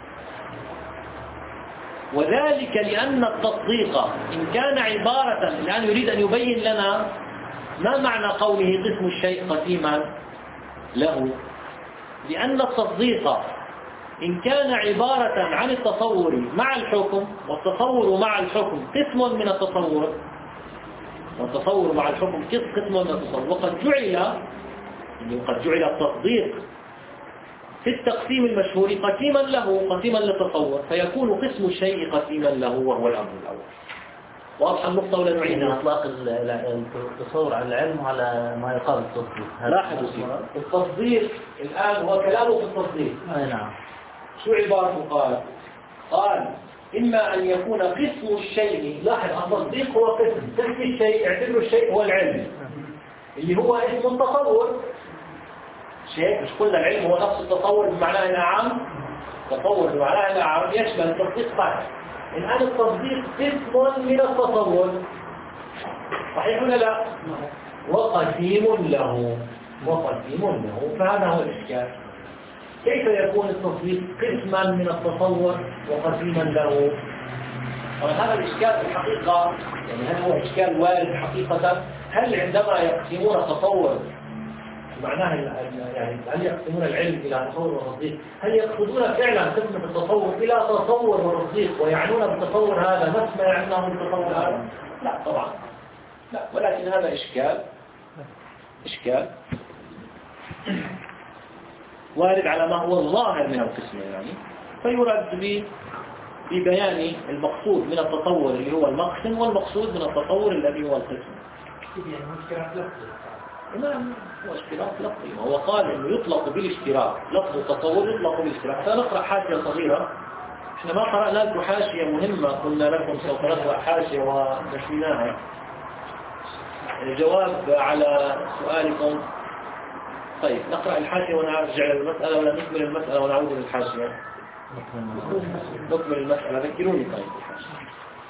وذلك لأن التصديق إن كان عبارة، الآن يريد أن يبين لنا ما معنى قوله قسم الشيء قسيما له. لأن التصديق إن كان عبارة عن التصور مع الحكم، والتصور مع الحكم قسم من التصور، والتصور مع الحكم قسم من التصور، وقد جعل قد جعل التصديق في التقسيم المشهور قسيما له قسيما للتصور، فيكون قسم الشيء قسيما له وهو الأمر الأول. واضح النقطة ولا نعيدها؟ إطلاق التصور على العلم وعلى ما يقال التصديق. لاحظوا فيه التصديق الآن هو كلامه في التصديق. أي نعم. شو عبارته؟ قال قال إما أن يكون قسم الشيء، لاحظ التصديق هو قسم، قسم الشيء اعتبروا الشيء هو العلم اللي هو اسم التصور. شيء مش قلنا العلم هو نفس التصور بمعناه العام، تصور بمعناه العام يشمل التصديق صحيح. الآن التصديق قسم من التصور صحيح ولا لا؟ وقسيم له وقسيم له فهذا هو الإشكال. كيف يكون التصديق قسما من التصور وقسيما له؟ هذا الإشكال في الحقيقة، يعني هل هو إشكال وارد حقيقة؟ هل عندما يقسمون التصور معناه يعني هل يقسمون العلم إلى تصور وتصديق، هل يقصدون فعلا قسمة التصور إلى تصور وتصديق ويعنون بالتصور هذا نفس ما يعنونه بالتصور هذا؟ لا طبعا لا، ولكن هذا إشكال إشكال وارد على ما هو الظاهر من القسم، يعني فيرد ببيان المقصود من التصور اللي هو المقسم والمقصود من التصور الذي هو القسم. نعم هو اشتراك لفظي، وهو قال انه يطلق بالاشتراك، لفظ التصور يطلق بالاشتراك. فنقرأ حاشية صغيرة، احنا ما قرأنا لكم حاشية مهمة قلنا لكم سوف نقرأ حاشية ونشرناها الجواب على سؤالكم. طيب نقرأ الحاشية ونرجع للمسألة ولا نكمل المسألة ونعود للحاشية؟ نكمل المسألة، ذكروني طيب الحاشية.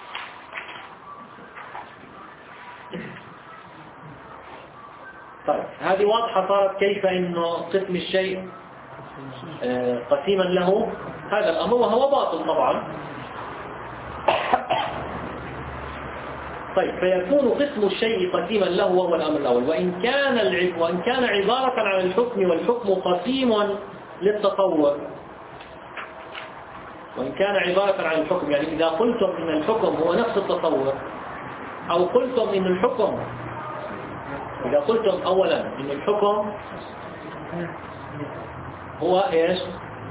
طيب هذه واضحة صارت كيف إنه قسم الشيء قسيما له هذا الأمر، وهو باطل طبعا. طيب فيكون قسم الشيء قسيما له وهو الأمر الأول، وإن كان العب وإن كان عبارة عن الحكم والحكم قسيم للتصور، وإن كان عبارة عن الحكم يعني إذا قلتم إن الحكم هو نفس التصور، أو قلتم إن الحكم إذا قلتم أولا إن الحكم هو إيش؟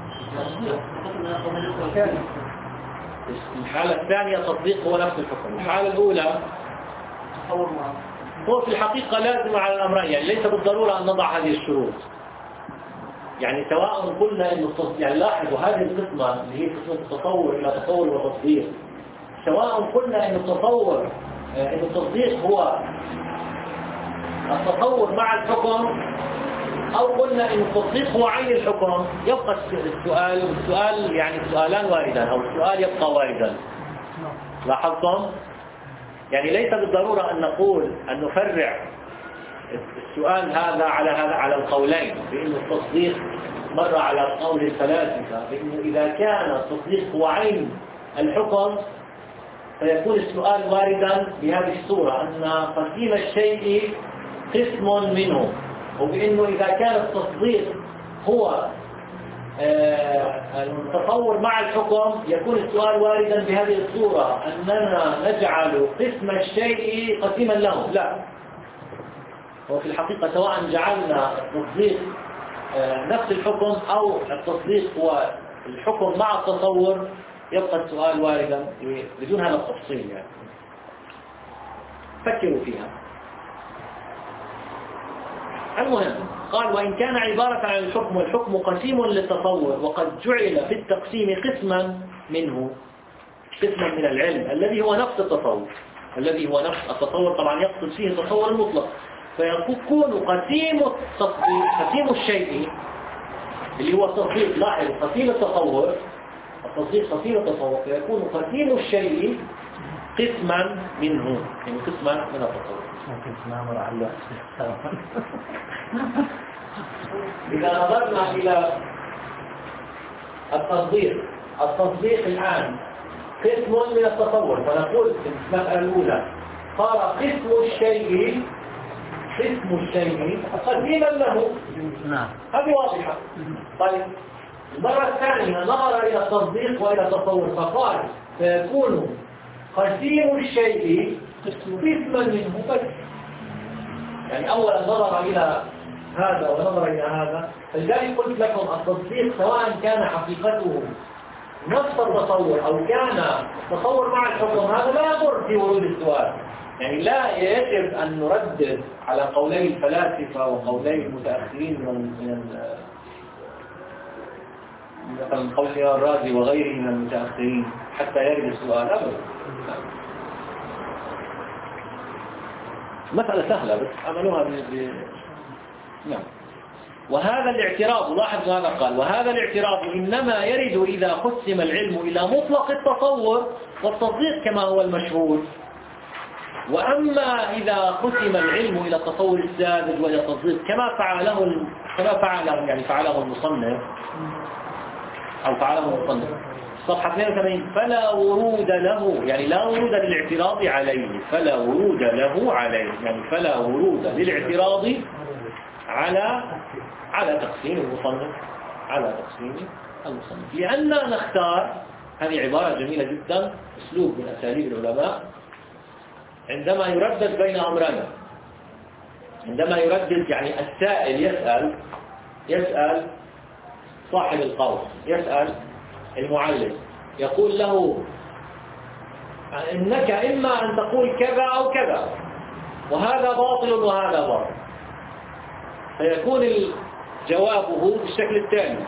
الحالة الثانية تطبيق هو نفس الحكم. الحالة الأولى هو في الحقيقة لازم على الأمرين، يعني ليس بالضرورة أن نضع هذه الشروط. يعني سواء قلنا إنه يعني لاحظوا هذه القسمة اللي هي قسمة التصور إلى تصور وتصديق، سواء قلنا إن التصور إن التصديق هو التصور مع الحكم، أو قلنا إن التصديق هو عين الحكم، يبقى السؤال السؤال يعني سؤالان واردان، أو السؤال يبقى واردا. لاحظتم؟ يعني ليس بالضرورة أن نقول أن نفرع السؤال هذا على هذا على القولين، بأن التصديق مر على قول الفلاسفة بأنه إذا كان التصديق هو عين الحكم فيكون السؤال واردا بهذه الصورة أن قسيم الشيء قسم منه، وبأنه إذا كان التصديق هو التصور مع الحكم يكون السؤال واردا بهذه الصورة أننا نجعل قسم الشيء قسيما له. لا، هو في الحقيقة سواء جعلنا التصديق نفس الحكم أو التصديق هو الحكم مع التصور يبقى السؤال واردا بدون هذا التفصيل. يعني فكروا فيها. المهم قال وإن كان عبارة عن الحكم والحكم قسيم للتصور وقد جعل في التقسيم قسما منه، قسما من العلم الذي هو نفس التصور، الذي هو نفس التصور طبعا يقصد فيه التصور المطلق، فيكون قسيم التصديق قسيم الشيء اللي هو التصديق، لاحظ قسيم التصور، التصديق قسيم التصور، فيكون قسيم الشيء قسما منه، يعني قسما من التصور. ممكن تنامر على إذا نظرنا إلى التصديق، التصديق الآن قسم من التصور، فنقول في المسألة الأولى صار قسم الشيء قسم الشيء قسيما له. نعم، هذه واضحة. طيب المرة الثانية نظر إلى التصديق وإلى التصور فقال فيكون قسيم الشيء قسما منه بس. يعني أولا نظر إلى هذا ونظر إلى هذا، فلذلك قلت لكم التصديق سواء كان حقيقته نفس التصور أو كان التصور مع الحكم هذا لا يضر في ورود السؤال. يعني لا يجب أن نردد على قولي الفلاسفة وقولي المتأخرين من مثلا قول الرازي وغيره من المتأخرين حتى يرد السؤال أبدا. مسألة سهلة بس عملوها ب... نعم. وهذا الاعتراض، لاحظ هذا قال وهذا الاعتراض إنما يرد إذا قسم العلم إلى مطلق التصور والتصديق كما هو المشهور. وأما إذا قسم العلم إلى التصور الساذج وإلى التصديق كما فعله كما فعله يعني فعله المصنف أو فعله المصنف صفحة اثنين وثمانين فلا ورود له، يعني لا ورود للاعتراض عليه، فلا ورود له عليه، يعني فلا ورود للاعتراض على على تقسيم المصنف على تقسيم المصنف لأننا نختار، هذه عبارة جميلة جدا أسلوب من أساليب العلماء عندما يردد بين أمرين. عندما يردد يعني السائل يسأل يسأل صاحب القول، يسأل المعلم يقول له إنك إما أن تقول كذا أو كذا وهذا باطل وهذا باطل، فيكون جوابه بالشكل التالي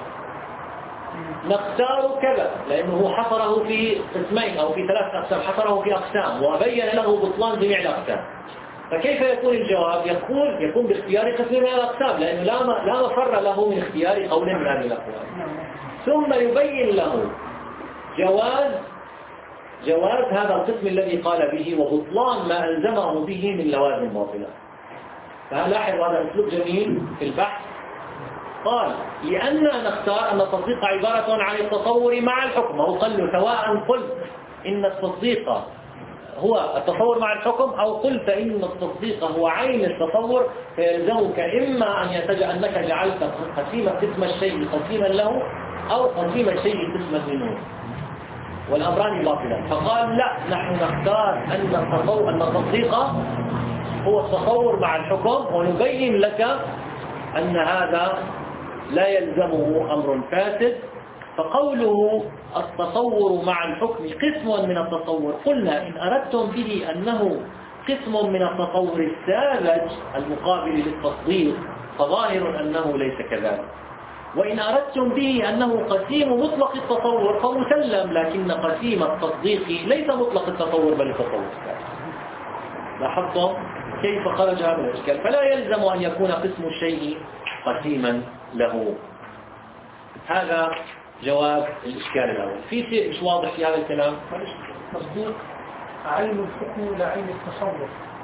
نختار كذا، لأنه حصره في قسمين أو في ثلاث أقسام، حصره في أقسام وبين له بطلان جميع الأقسام. فكيف يكون الجواب؟ يكون يكون باختيار قسم من الأقسام، لأنه لا لا مفر له من اختيار قول من هذه الأقوال. ثم يبين له جواز جواز هذا القسم الذي قال به وبطلان ما ألزمه به من لوازم باطلة. فلاحظ هذا أسلوب جميل في البحث. قال لأننا نختار أن التصديق عبارة عن التصور مع الحكم، أو قال له سواء قلت إن التصديق هو التصور مع الحكم أو قلت إن التصديق هو عين التصور، فيلزمك إما أن يتجع أنك جعلت قسيم قسم الشيء قسيما له أو قسيم الشيء قسما منه، والأمران باطلان. فقال لا، نحن نختار أن التصور أن التصديق هو التصور مع الحكم، ونبين لك أن هذا لا يلزمه أمر فاسد. فقوله التصور مع الحكم قسم من التصور، قلنا إن أردتم به أنه قسم من التصور الساذج المقابل للتصديق فظاهر أنه ليس كذلك، وإن أردتم به أنه قسيم مطلق التصور فمسلم، لكن قسيم التصديق ليس مطلق التصور بل التصور الساذج. لاحظتم كيف خرج هذا الإشكال؟ فلا يلزم أن يكون قسم الشيء قسيما له. هذا جواب الإشكال الأول. في شيء مش واضح في هذا الكلام؟ تصديق عين الحكم لا عين التصور.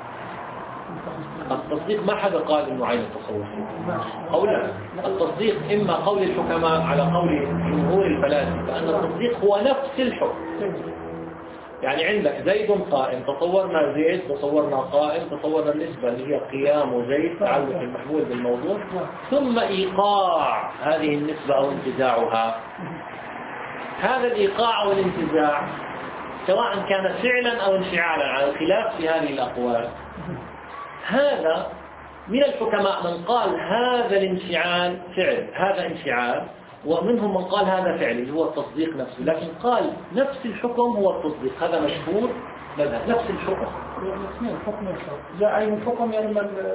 التصديق ما حدا قال إنه عين التصور أو لا. التصديق إما قول الحكماء على قول جمهور الفلاسفة أن التصديق هو نفس الحكم، يعني عندك زيد قائم، تصورنا زيد، تصورنا قائم، تصورنا النسبة اللي هي قيام زيد، تعلق المحمول بالموضوع، ثم إيقاع هذه النسبة أو انتزاعها. هذا الإيقاع أو الانتزاع سواء كان فعلا أو انفعالا على الخلاف في هذه الأقوال. هذا من الحكماء من قال هذا الانفعال فعل، هذا انفعال، ومنهم من قال هذا فعل اللي هو التصديق نفسه، لكن قال نفس الحكم هو التصديق. هذا مشهور مذهب، نفس الحكم. الاثنين حكم الحكم، لا عين الحكم يعني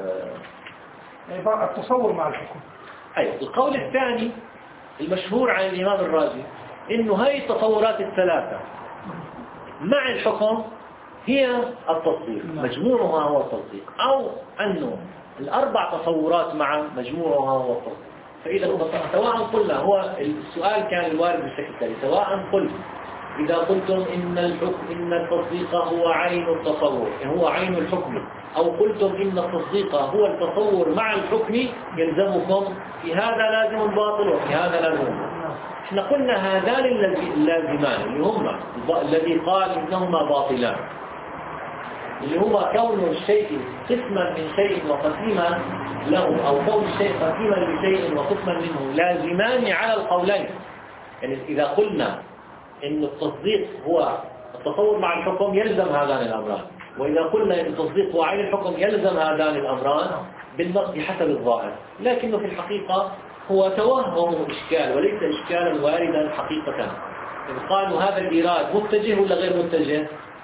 التصور مع الحكم. أيوة. القول الثاني المشهور عن الإمام الرازي إنه هاي التصورات الثلاثة مع الحكم هي التصديق، مجموعها هو التصديق، أو أنه الأربع تصورات معا مجموعها هو التصديق. فإذا سواء قلنا هو السؤال كان الوارد بالشكل التالي، سواء قلت إذا قلتم إن الحكم إن التصديق هو عين التصور، هو عين الحكم، أو قلتم إن التصديق هو التصور مع الحكم، يلزمكم في هذا لازم باطل وفي هذا لازم. احنا قلنا هذان اللازمان اللي هما الذي قال إنهما باطلان، اللي هو كون الشيء قسما من شيء وقسيما له، أو كون الشيء قسيما لشيء وقسما منه، لازمان على القولين. يعني إذا قلنا إن التصديق هو التصور مع الحكم يلزم هذان الأمران، وإذا قلنا إن التصديق هو عين الحكم يلزم هذان الأمران بالنص بحسب الظاهر. لكنه في الحقيقة هو توهم إشكال وليس إشكالا واردا حقيقة. إذا قالوا هذا الإيراد متجه ولا غير متجه،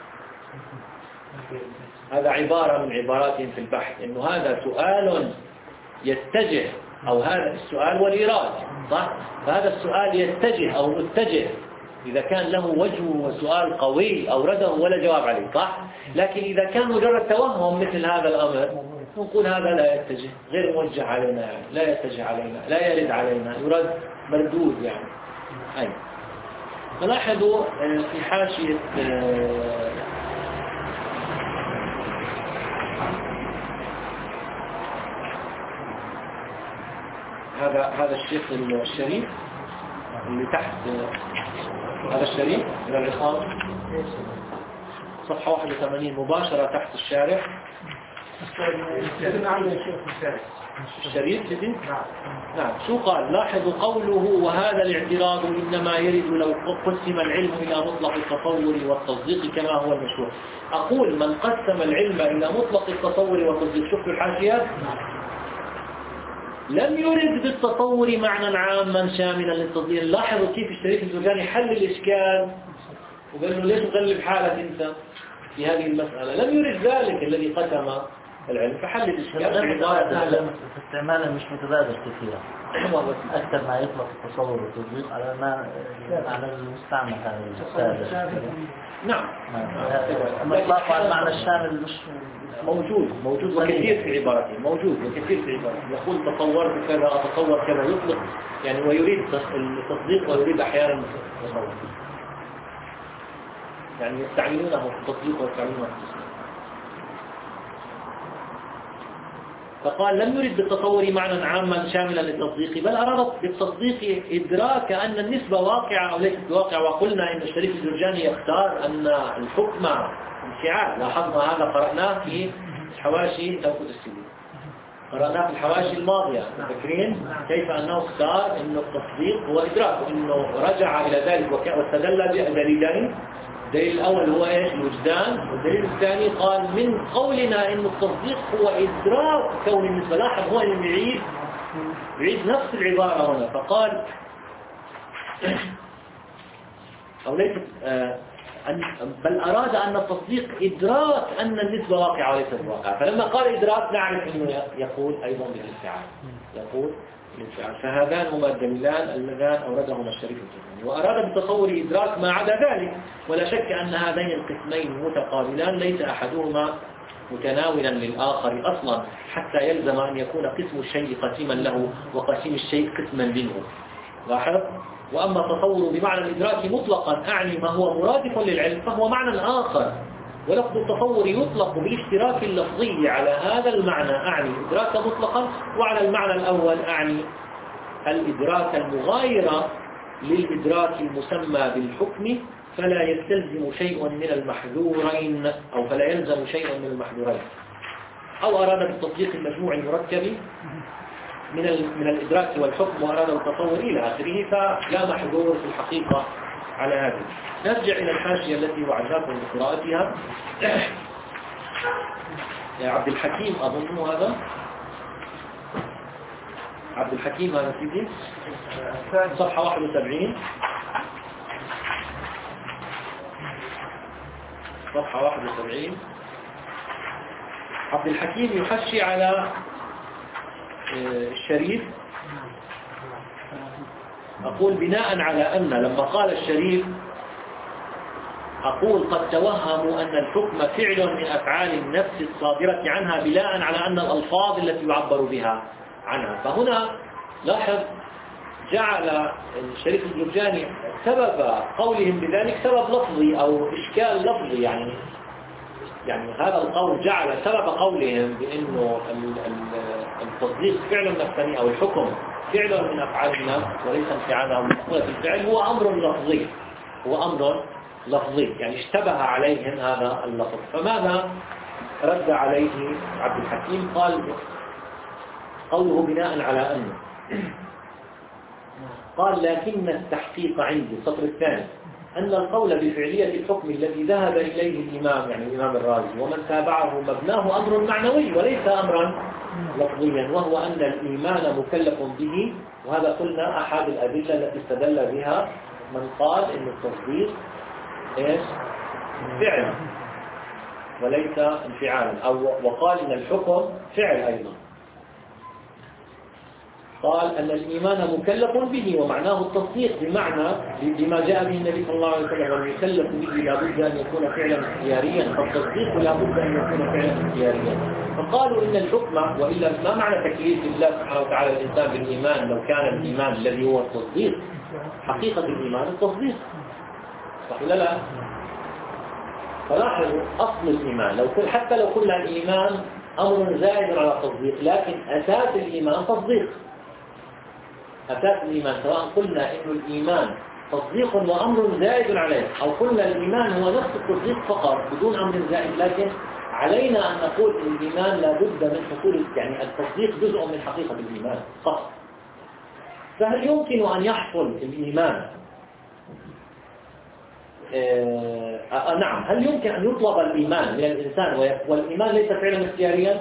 هذا عبارة من عباراتهم في البحث، إنه هذا سؤال يتجه، أو هذا السؤال والإيراد، صح؟ فهذا السؤال يتجه أو متجه إذا كان له وجه وسؤال قوي أورده ولا جواب عليه، صح؟ لكن إذا كان مجرد توهم مثل هذا الأمر نقول هذا لا يتجه، غير موجه علينا، يعني لا يتجه علينا، لا يرد علينا، يرد مردود يعني. أي فلاحظوا في حاشية هذا هذا الشيخ الشريف اللي تحت، هذا الشريف من الرخام، صفحة واحد وثمانين مباشرة تحت الشارح. الشريف جدي؟ نعم. شو قال؟ لاحظوا قوله وهذا الاعتراض إنما يرد لو قسم العلم إلى مطلق التصور والتصديق كما هو المشهور. أقول من قسم العلم إلى مطلق التصور والتصديق، شوفوا الحاشية، لم يرد بالتصور معنى عاما شاملا للتصديق. لاحظوا كيف الشريف الزرقاني حل الإشكال وقال له ليش تغلب حالك أنت في هذه المسألة؟ لم يرد ذلك الذي قسم العلم، فحل الإشكال استعمالا مش متبادر كثيرا، أكثر ما يطلق التصور والتصديق على ما على المستعمل هذا. نعم. الإطلاق على المعنى الشامل مش موجود موجود وكثير في عبارته، موجود وكثير في عبارته. يقول تصورت كذا، أتصور كذا، يطلق يعني ويريد التصديق ويريد أحيانا التصور، يعني يستعملونه في التصديق ويستعملونه في التصديق. فقال لم يرد بالتصور معنى عاما شاملا للتصديق، بل أراد بالتصديق إدراك أن النسبة واقعة أو ليست واقعة. وقلنا إن الشريف الجرجاني يختار أن الحكم انفعال، لاحظنا هذا قرأناه في حواشي توقيت السبيل، قرأناه في الحواشي الماضية، تذكرين كيف أنه اختار أن التصديق هو إدراك، وأنه رجع إلى ذلك واستدل بدليلين. الدليل الأول هو إيش؟ الوجدان، والدليل الثاني قال من قولنا إن التصديق هو إدراك كون النسبة. لاحظ هو اللي يعيد يعيد نفس العبارة هنا، فقال أو ليست آه بل أراد أن التصديق إدراك أن النسبة واقعة وليست واقعة. فلما قال إدراك نعرف أنه يقول أيضا بالانفعال، يقول بالانفعال. فهذان هما الدليلان اللذان أوردهما الشريف الجرجاني، وأراد بالتصور إدراك ما عدا ذلك. ولا شك أن هذين القسمين متقابلان، ليس أحدهما متناولا للآخر أصلا، حتى يلزم أن يكون قسم الشيء قسيما له وقسيم الشيء قسما منه. لاحظ. وأما التصور بمعنى الإدراك مطلقا أعني ما هو مرادف للعلم فهو معنى آخر. ولفظ التصور يطلق بالاشتراك اللفظي على هذا المعنى أعني إدراك مطلقا، وعلى المعنى الأول أعني الإدراك المغاير للإدراك المسمى بالحكم فلا يستلزم شيء من المحذورين أو فلا يلزم شيء من المحذورين، أو أراد بالتصديق المجموع المركب من من الإدراك والحكم وأراد التصور إلى آخره، فلا محذور في الحقيقة على هذه. نرجع إلى الحاشية التي وعدناكم بقراءتها. يا عبد الحكيم أظن هذا عبد الحكيم هذا سيدي صفحة واحد وسبعين، صفحة واحد وسبعين. عبد الحكيم يحشي على الشريف. أقول بناء على أن لما قال الشريف أقول قد توهموا أن الحكم فعل من أفعال النفس الصادرة عنها بناء على أن الألفاظ التي يعبر بها عنها. فهنا لاحظ جعل الشريف الجرجاني سبب قولهم بذلك سبب لفظي أو إشكال لفظي، يعني يعني هذا القول جعل سبب قولهم بأنه التصديق فعل نفساني أو الحكم فعل من أفعال النفس وليس انفعاله مقولة الفعل، هو أمر لفظي، هو أمر لفظي يعني اشتبه عليهم هذا اللفظ. فماذا رد عليه عبد الحكيم؟ قال قوله بناء على أنه قال لكن التحقيق عندي السطر الثاني أن القول بفعلية الحكم الذي ذهب إليه الإمام يعني الإمام الرازي ومن تابعه مبناه أمر معنوي وليس أمرا لفظيا، وهو أن الإيمان مكلف به. وهذا قلنا أحد الأدلة التي استدل بها من قال إن التصديق إيش؟ فعل وليس انفعالا، أو وقال إن الحكم فعل أيضا. قال أن الإيمان مكلف به ومعناه التصديق بمعنى بما جاء به النبي صلى الله عليه وسلم، والمكلف به لابد أن يكون فعلا اختياريا، فالتصديق لابد أن يكون فعلا اختياريا. فقالوا إن الحكم، وإلا ما معنى تكليف الله سبحانه وتعالى الإنسان بالإيمان لو كان الإيمان الذي هو التصديق؟ حقيقة الإيمان التصديق، صح ولا لا؟ فلاحظوا أصل الإيمان، لو كل حتى لو قلنا الإيمان أمر زائد على التصديق، لكن أساس الإيمان تصديق. أساس الإيمان سواء قلنا إنه الإيمان تصديق وأمر زائد عليه، أو قلنا الإيمان هو نفس التصديق فقط بدون أمر زائد، لكن علينا أن نقول إن الإيمان لابد من حصول، يعني التصديق جزء من حقيقة الإيمان فقط. فهل يمكن أن يحصل الإيمان آه آه نعم هل يمكن أن يطلب الإيمان من الإنسان والإيمان ليس فعلا اختياريا؟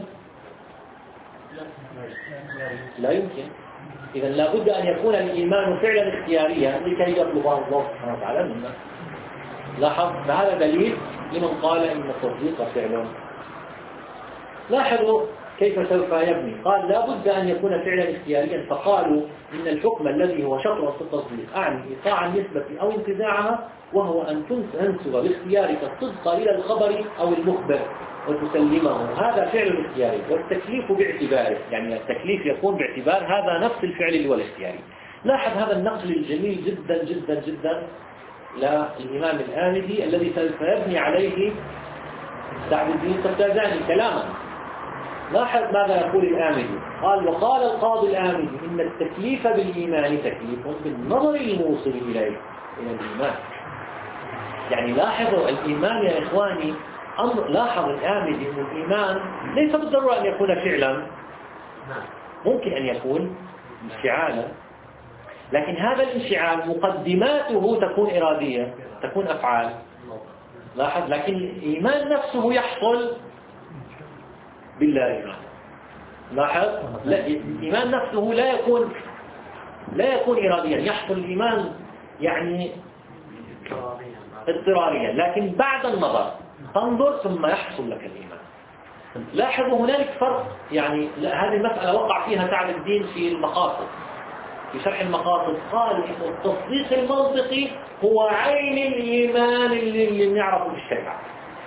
لا يمكن. إذا لابد أن يكون الإيمان فعلا اختياريا لكي يطلبه الله سبحانه وتعالى منا. لاحظ فهذا دليل لمن قال إن التصديق فعل. لاحظوا كيف سوف يبني. قال لابد أن يكون فعلا اختياريا، فقالوا إن الحكم الذي هو شطر في التصديق أعني إيقاع النسبة أو انتزاعها، وهو أن تنسب باختيارك الصدق إلى الخبر أو المخبر وتسلمه، هذا فعل اختياري. والتكليف باعتباره، يعني التكليف يكون باعتبار هذا نفس الفعل اللي هو الاختياري. لاحظ هذا النقل الجميل جدا جدا جدا للإمام الآمدي الذي سوف يبني عليه سعد الدين التفتازاني كلاما. لاحظ ماذا يقول الآمدي. قال وقال القاضي الآمدي إن التكليف بالإيمان تكليف بالنظر الموصل إليه إلى الإيمان. يعني لاحظوا الإيمان يا إخواني أمر. لاحظ الآمدي أن الإيمان ليس بالضرورة أن يكون فعلا، ممكن أن يكون انفعالا، لكن هذا الانفعال مقدماته تكون إرادية، تكون أفعال. لاحظ لكن الإيمان نفسه يحصل بالله إيمان. لاحظ لا الإيمان نفسه لا يكون لا يكون إراديا، يحصل الإيمان يعني اضطراريا، لكن بعد النظر تنظر ثم يحصل لك الإيمان. لاحظوا هنالك فرق، يعني هذه المسألة وقع فيها سعد الدين في المقاصد، في شرح المقاصد. قال إن التصديق المنطقي هو عين الإيمان اللي نعرفه بالشريعة.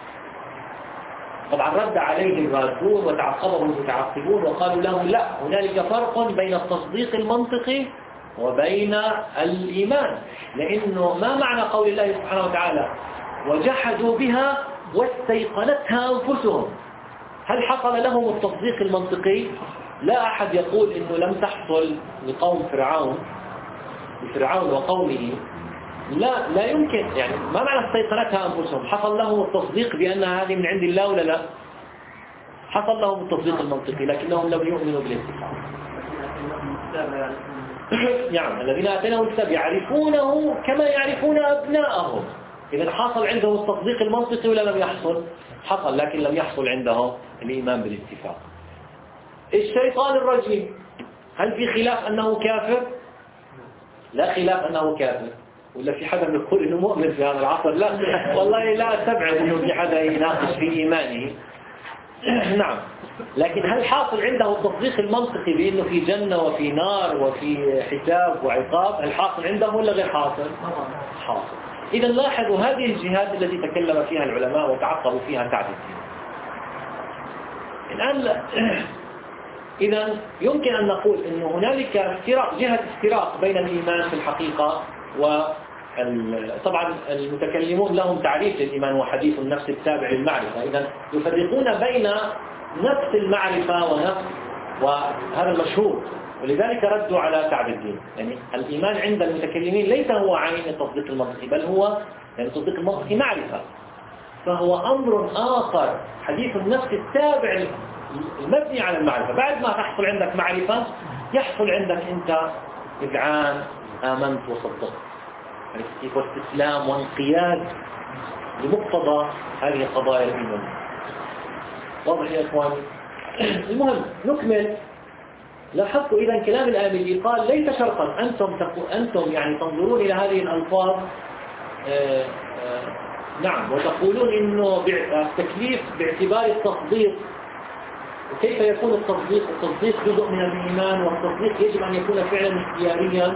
طبعا رد عليه الرادون وتعقبه المتعقبون وقالوا له لا، هنالك فرق بين التصديق المنطقي وبين الإيمان، لأنه ما معنى قول الله سبحانه وتعالى وجحدوا بها واستيقنتها أنفسهم؟ هل حصل لهم التصديق المنطقي؟ لا أحد يقول إنه لم تحصل لقوم فرعون لفرعون وقومه لا لا يمكن، يعني ما معنى استيقنتها أنفسهم؟ حصل لهم التصديق بأن هذه من عند الله ولا لا؟ حصل لهم التصديق المنطقي لكنهم لم يؤمنوا بالاتفاق. يعني الذين آتيناهم الكتاب يعرفونه كما يعرفون أبناءهم. إذا حصل عندهم التصديق المنطقي ولا لم يحصل؟ حصل، لكن لم يحصل عندهم الإيمان بالاتفاق. الشيطان الرجيم هل في خلاف أنه كافر؟ لا خلاف أنه كافر. ولا في حدا يقول إنه مؤمن في هذا العصر؟ لا والله لا أستبعد إنه في حدا يناقش في إيمانه. نعم، لكن هل حاصل عنده التصديق المنطقي بأنه في جنة وفي نار وفي حساب وعقاب؟ هل حاصل عنده ولا غير حاصل؟ حاصل. إذا لاحظوا هذه الجهات التي تكلم فيها العلماء وتعقبوا فيها تعب الدين. الآن إذا يمكن أن نقول أن هنالك افتراق، جهة افتراق بين الإيمان في الحقيقة و طبعا المتكلمون لهم تعريف للإيمان وحديث النفس التابع للمعرفة. إذا يفرقون بين نفس المعرفة ونفس، وهذا المشهور، ولذلك ردوا على تعب الدين. يعني الإيمان عند المتكلمين ليس هو عين التصديق المنطقي، بل هو يعني التصديق المنطقي معرفة، فهو أمر آخر. حديث النفس التابع المبني على المعرفة، بعد ما تحصل عندك معرفة يحصل عندك أنت إذعان، آمنت وصدقت، كيف واستسلام وانقياد لمقتضى هذه القضايا الإيمانية. واضح يا إخواني؟ المهم نكمل. لاحظتوا إذا كلام الآمدي قال ليس شرطا أنتم أنتم يعني تنظرون إلى هذه الألفاظ آآ آآ نعم وتقولون إنه التكليف باعتبار التصديق، وكيف يكون التصديق؟ التصديق جزء من الإيمان، والتصديق يجب أن يكون فعلا اختياريا،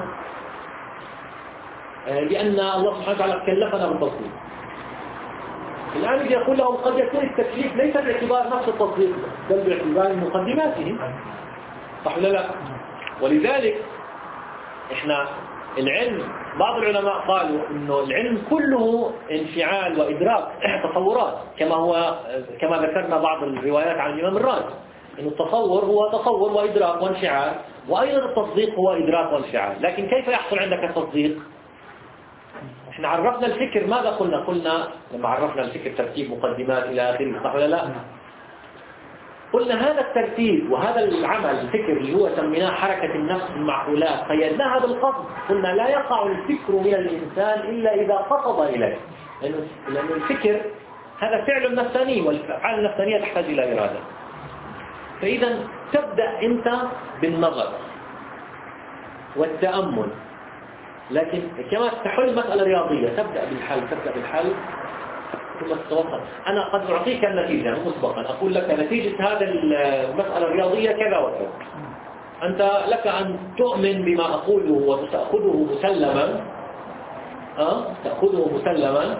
لأن الله سبحانه وتعالى كلفنا بالتصديق. الآن يقول لهم قد يكون التكليف ليس باعتبار نفس التصديق بل باعتبار مقدماته، صح ولا لا؟ ولذلك احنا العلم، بعض العلماء قالوا انه العلم كله انفعال وادراك تصورات، كما هو كما ذكرنا بعض الروايات عن الامام الرازي ان التصور هو تصور وادراك وانفعال، وايضا التصديق هو ادراك وانفعال. لكن كيف يحصل عندك التصديق؟ احنا عرفنا الفكر، ماذا قلنا؟ قلنا لما عرفنا الفكر ترتيب مقدمات الى اخره، صح ولا لا؟ قلنا هذا الترتيب وهذا العمل الفكر اللي هو سميناه حركة النفس المعقولات قيدناها بالقصد. قلنا لا يقع الفكر من الإنسان إلا إذا قصد إليه، لأن الفكر هذا فعل نفساني، والأفعال النفسانية تحتاج إلى إرادة. فإذا تبدأ أنت بالنظر والتأمل، لكن كما تحل مسألة رياضية تبدأ بالحل تبدأ بالحل ثم تتوصل. أنا قد أعطيك النتيجة مسبقا، أقول لك نتيجة هذا المسألة الرياضية كذا وكذا، أنت لك أن تؤمن بما أقوله وتأخذه مسلما أه؟ تأخذه مسلما،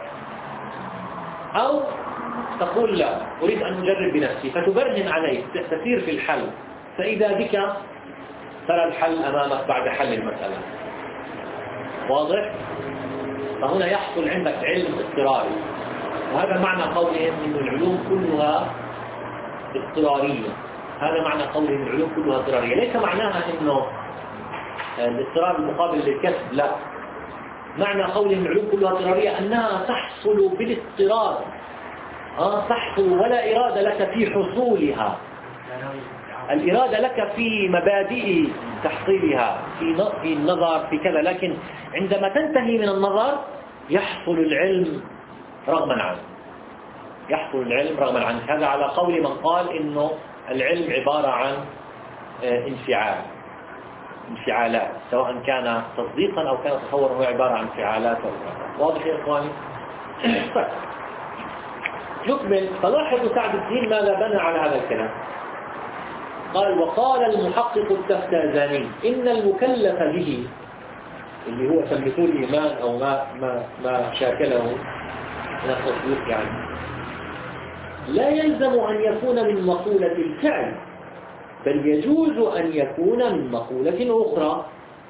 أو تقول لا أريد أن أجرب بنفسي، فتبرهن عليه، تسير في الحل، فإذا بك ترى الحل أمامك بعد حل المسألة. واضح؟ فهنا يحصل عندك علم اضطراري، وهذا معنى قولهم إن العلوم كلها اضطرارية. هذا معنى قولهم العلوم كلها اضطرارية، ليس معناها إنه الاضطرار المقابل للكسب، لا، معنى قولهم العلوم كلها اضطرارية أنها تحصل بالاضطرار، آه تحصل ولا إرادة لك في حصولها. الإرادة لك في مبادئ تحصيلها، في في النظر في كذا، لكن عندما تنتهي من النظر يحصل العلم رغما عنه، يحصل العلم رغما عنه. هذا على قول من قال إنه العلم عبارة عن انفعال، انفعالات، سواء كان تصديقا أو كان تصورا، هو عبارة عن انفعالات. واضح يا إخواني؟ طيب نكمل. فلاحظوا سعد الدين ماذا بنى على هذا الكلام. قال وقال المحقق التفتازاني إن المكلف به، اللي هو سميته الإيمان أو ما ما ما شاكله من التصديق، يعني لا يلزم أن يكون من مقولة الفعل، بل يجوز أن يكون من مقولة أخرى،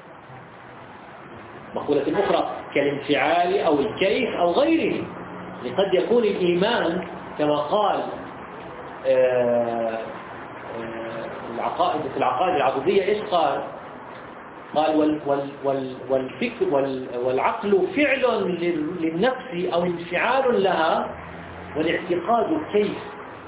مقولة أخرى كالانفعال أو الكيف أو غيره. لقد يكون الإيمان كما قال آه العقائد في العقائد العبودية، إيش قال؟ قال وال وال وال والفكر وال والعقل فعل للنفس أو انفعال لها، والاعتقاد كيف.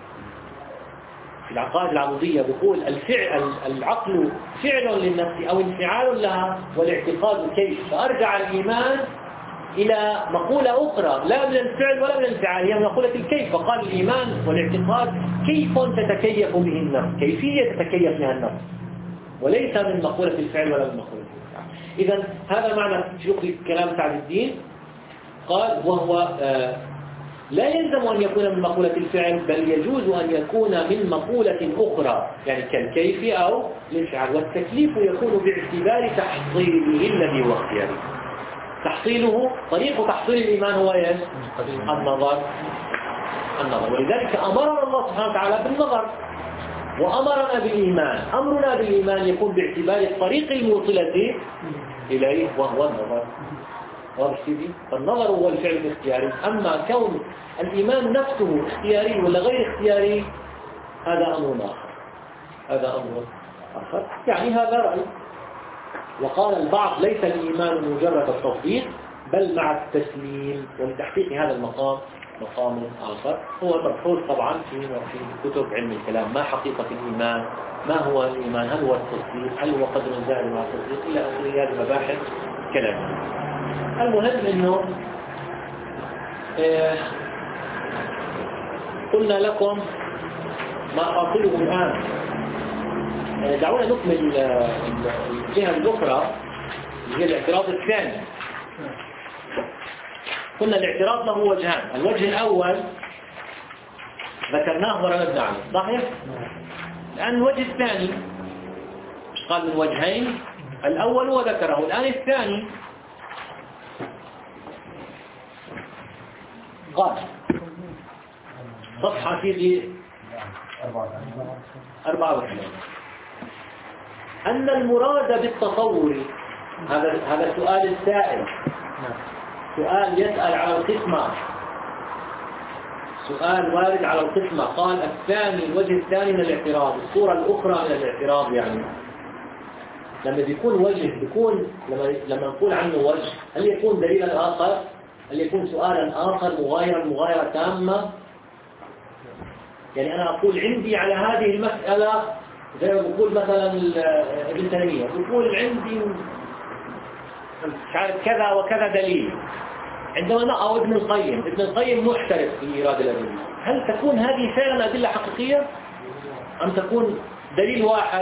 في العقائد العبودية بيقول الفعل العقل فعل للنفس أو انفعال لها، والاعتقاد كيف. فأرجع الإيمان إلى مقولة أخرى لا من الفعل ولا من الانفعال، هي مقولة الكيف. فقال الإيمان والاعتقاد كيف تتكيف به النفس، كيفية تتكيف بها النفس، وليس من مقولة الفعل ولا من مقولة الانفعال. إذا هذا معنى شيوخ كلام سعد الدين. قال وهو آه لا يلزم أن يكون من مقولة الفعل، بل يجوز أن يكون من مقولة أخرى، يعني كالكيف أو الانفعال. والتكليف يكون باعتبار تحصيله الذي هو اختياري. تحصيله طريق تحصيل الإيمان هو ايش؟ النظر. النظر. ولذلك أمرنا الله سبحانه وتعالى بالنظر وأمرنا بالإيمان. أمرنا بالإيمان يكون باعتبار الطريق الموصلة إليه وهو النظر. واضح سيدي؟ فالنظر هو الفعل الاختياري. أما كون الإيمان نفسه اختياري ولا غير اختياري هذا أمر آخر. هذا أمر آخر. يعني هذا رأي. وقال البعض ليس الإيمان مجرد التصديق بل مع التسليم. ولتحقيق هذا المقام مقام آخر هو مبحوث طبعا في في كتب علم الكلام. ما حقيقة الإيمان؟ ما هو الإيمان؟ هل هو التصديق؟ هل هو قدر زائد مع التصديق؟ إلى آخر هذه المباحث كلام. المهم إنه إيه قلنا لكم ما قاصده الآن. دعونا نكمل الجهة الأخرى اللي هي الاعتراض الثاني. قلنا الاعتراض له وجهان. الوجه الأول ذكرناه وردنا عليه صحيح؟ الآن الوجه الثاني قال من وجهين. الأول هو ذكره، الآن الثاني قال صفحة في أربعة وثلاثين أن المراد بالتصور، هذا هذا سؤال السائل، سؤال يسأل على القسمة، سؤال وارد على القسمة. قال الثاني الوجه الثاني من الاعتراض، الصورة الأخرى من الاعتراض. يعني لما بيكون وجه بيكون لما لما نقول عنه وجه، هل يكون دليلا آخر؟ هل يكون سؤالا آخر مغايرا مغايرة تامة؟ يعني أنا أقول عندي على هذه المسألة زي ما بقول مثلا ابن تيمية بقول عندي كذا وكذا دليل، عندما أو ابن القيم ابن القيم محترف في إيراد الأدلة. هل تكون هذه فعلا أدلة حقيقية أم تكون دليل واحد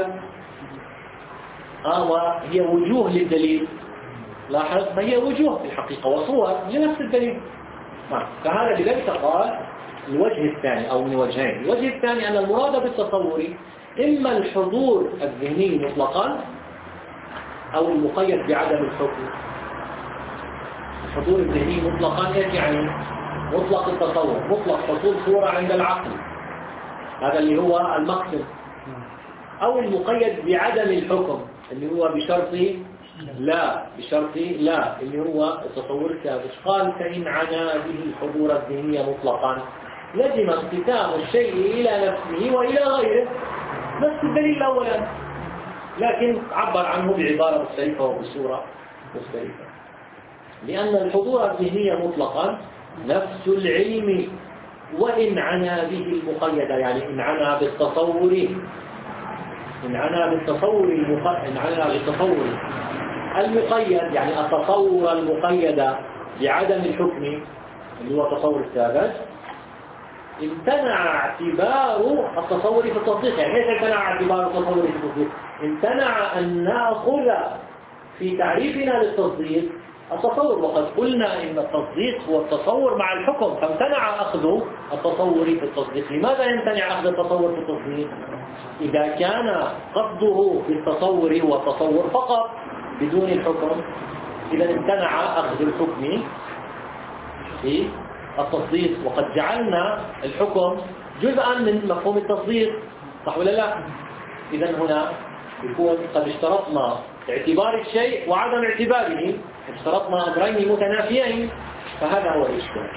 آه وهي وجوه للدليل؟ لاحظ فهي وجوه في الحقيقة وصور لنفس الدليل. فهذا لذلك قال الوجه الثاني أو من وجهين. الوجه الثاني أن المراد بالتصور إما الحضور الذهني مطلقا أو المقيد بعدم الحكم. الحضور الذهني مطلقا يعني مطلق التصور، مطلق حصول صورة عند العقل، هذا اللي هو المقصد. أو المقيد بعدم الحكم اللي هو بشرط لا بشرط لا اللي هو التصور الثابت. قال فإن عنا به الحضور الذهني مطلقا لزم انقسام الشيء إلى نفسه وإلى غيره، نفس الدليل الأول، لكن عبر عنه بعبارة مختلفة وبصورة مختلفة. لأن الحضور الذهني مطلقا نفس العلم وإن عنا به المقيد، يعني إن عنا بالتصور إن عنا بالتصور إن عنا بالتصور المقيد، يعني التصور المقيد بعدم الحكم اللي هو التصور الثابت، امتنع اعتبار التصور في التصديق. يعني كيف امتنع اعتبار التصور في التصديق؟ امتنع أن نأخذ في تعريفنا للتصديق التصور، وقد قلنا إن التصديق هو التصور مع الحكم، فامتنع أخذ التصور في التصديق. لماذا يمتنع أخذ التصور في التصديق؟ إذا كان قصده بالتصور هو التصور فقط بدون الحكم، إذا امتنع أخذ الحكم في التصديق، وقد جعلنا الحكم جزءا من مفهوم التصديق، صح ولا لا؟ إذا هنا يكون قد اشترطنا اعتبار الشيء وعدم اعتباره، اشترطنا أمرين متنافيين، فهذا هو الإشكال.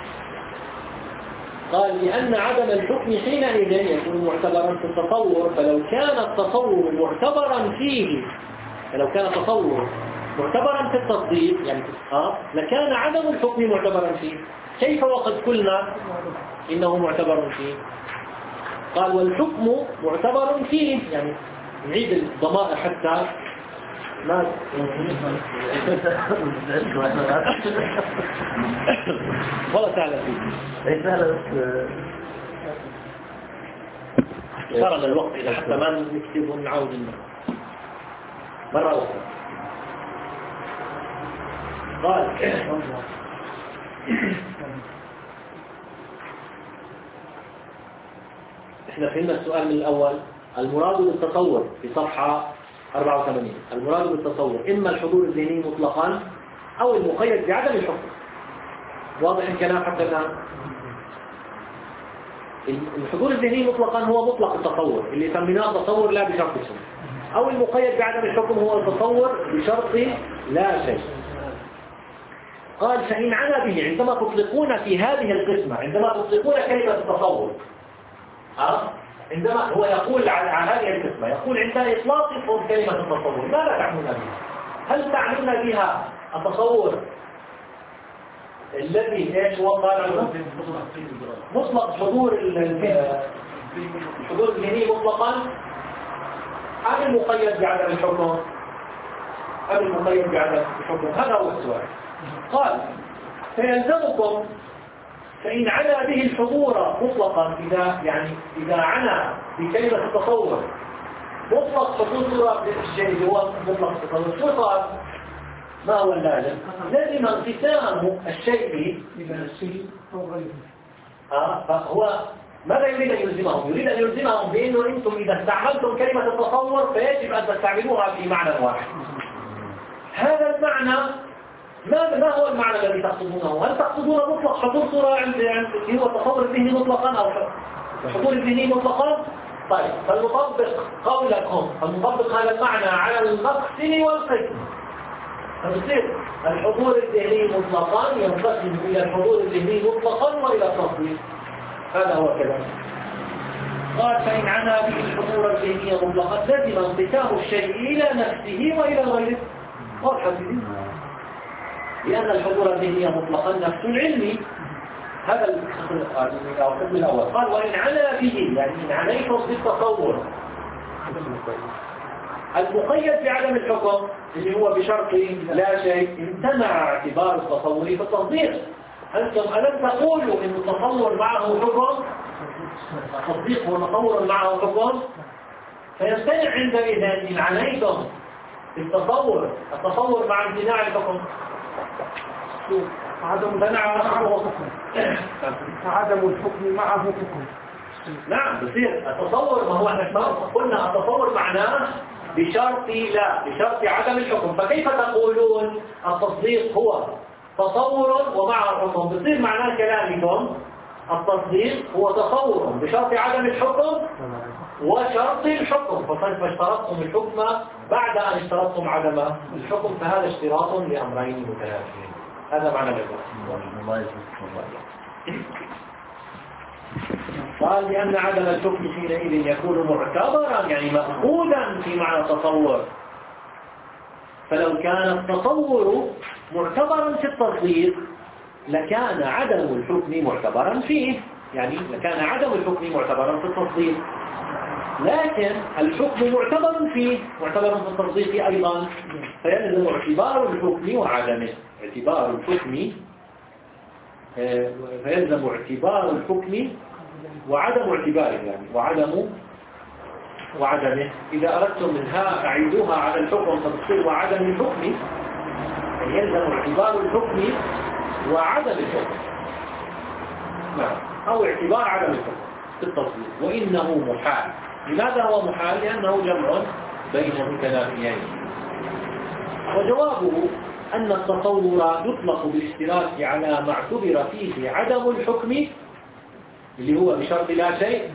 قال لأن عدم الحكم حينئذ يكون معتبرا في التصور، فلو كان التصور معتبرا فيه لو كان تصور معتبرا في التصديق يعني في الإسقاط لكان عدم الحكم معتبرا فيه. كيف وقد قلنا إنه معتبر فيه؟ قال والحكم معتبر فيه، يعني نعيد الضمائر حتى ما والله سهلة فيه صار الوقت إذا حتى ما نكتب ونعود مرة أخرى. قال احنا فهمنا السؤال من الأول. المراد بالتصور في صفحة أربعة وثمانين، المراد بالتصور إما الحضور الذهني مطلقا أو المقيد بعدم الحكم. واضح الكلام حتى الآن؟ الحضور الذهني مطلقا هو مطلق التصور اللي سميناه تصور لا بشرط شيء، أو المقيد بعدم الحكم هو التصور بشرط لا شيء. قال فإن عنا به، عندما تطلقون في هذه القسمة، عندما تطلقون كلمة التصور أه؟ عندما هو يقول عن هذه القسمة يقول عند إطلاقكم كلمة التصور ماذا تعنون بها؟ هل تعنون بها التصور الذي ايش هو قال عنه مطلق حضور الحضور الذهني مطلقا أم المقيد بعدم الحكم؟ أم المقيد بعدم الحكم؟ هذا هو السؤال. قال فيلزمكم فإن عنا به الحضور مطلقا، إذا يعني إذا عنا بكلمة التصور مطلق حضور صورة الشيء اللي هو مطلق التصور، شو صار؟ ما هو اللازم؟ لازم انقسام الشيء إلى الشيء أو غيره. آه فهو ماذا يريد أن يلزمهم؟ يريد أن يلزمهم بأنه أنتم إذا استعملتم كلمة التصور فيجب أن تستعملوها في معنى واحد. هذا المعنى ما ما هو المعنى الذي تقصدونه؟ هل تقصدون مطلق حضور صورة عند هو التصور الذهني مطلقا أو الحضور الذهني مطلقا؟ طيب فنطبق قولكم، فنطبق هذا المعنى على المقسم والقسم، فتصير الحضور الذهني مطلقا ينقسم إلى الحضور الذهني مطلقا وإلى التصديق. هذا هو كذلك. قال فإن عنا به الحضور الذهني مطلقا لازم انقسام الشيء إلى نفسه وإلى غيره. واضحة لأن الحضور الذهني مطلقا نفس العلم. هذا القسم الأول. قال وإن عنا به، يعني إن عنيتم بالتصور المقيد بعدم الحكم اللي هو بشرط لا شيء، امتنع اعتبار التصور في التصديق. أنتم ألم تقولوا إن التصور معه حكم؟ التصديق هو تصور معه حكم، فيمتنع عندئذ إن عنيتم بالتصور التصور مع امتناع الحكم. عدم امتناع عدم الحكم معه حكم. نعم بصير التصور، ما هو احنا قلنا التصور معناه بشرط لا بشرط عدم الحكم، فكيف تقولون التصديق هو تصور ومعه حكم؟ بصير معناه كلامكم التصديق هو تصور بشرط عدم الحكم وشرط الحكم، فاشترطتم الحكم بعد أن اشترطتم عدم الحكم، فهذا اشتراط لأمرين متنافيين. هذا معنى الإبرة. قال لأن عدم الحكم حينئذ يكون معتبرا، يعني مأخوذا في معنى التصور. فلو كان التصور معتبرا في التصديق لكان عدم الحكم معتبرا فيه، يعني لكان عدم الحكم معتبرا في التصديق، لكن الحكم معتبر فيه معتبر في التصديق أيضا، فيلزم اعتبار الحكم وعدمه. اعتبار الحكم فيلزم اعتبار الحكم وعدم اعتباره، يعني وعدم وعدمه. إذا أردتم منها أعيدوها على الحكم فتصير وعدم الحكم، يعني يلزم اعتبار الحكم وعدم الحكم، نعم، أو اعتبار عدم الحكم في التصديق. وإنه محال. لماذا هو محال؟ لأنه جمع بين متنافيين. وجوابه أن التصور يطلق بالاشتراك على ما اعتبر فيه عدم الحكم اللي هو بشرط لا شيء،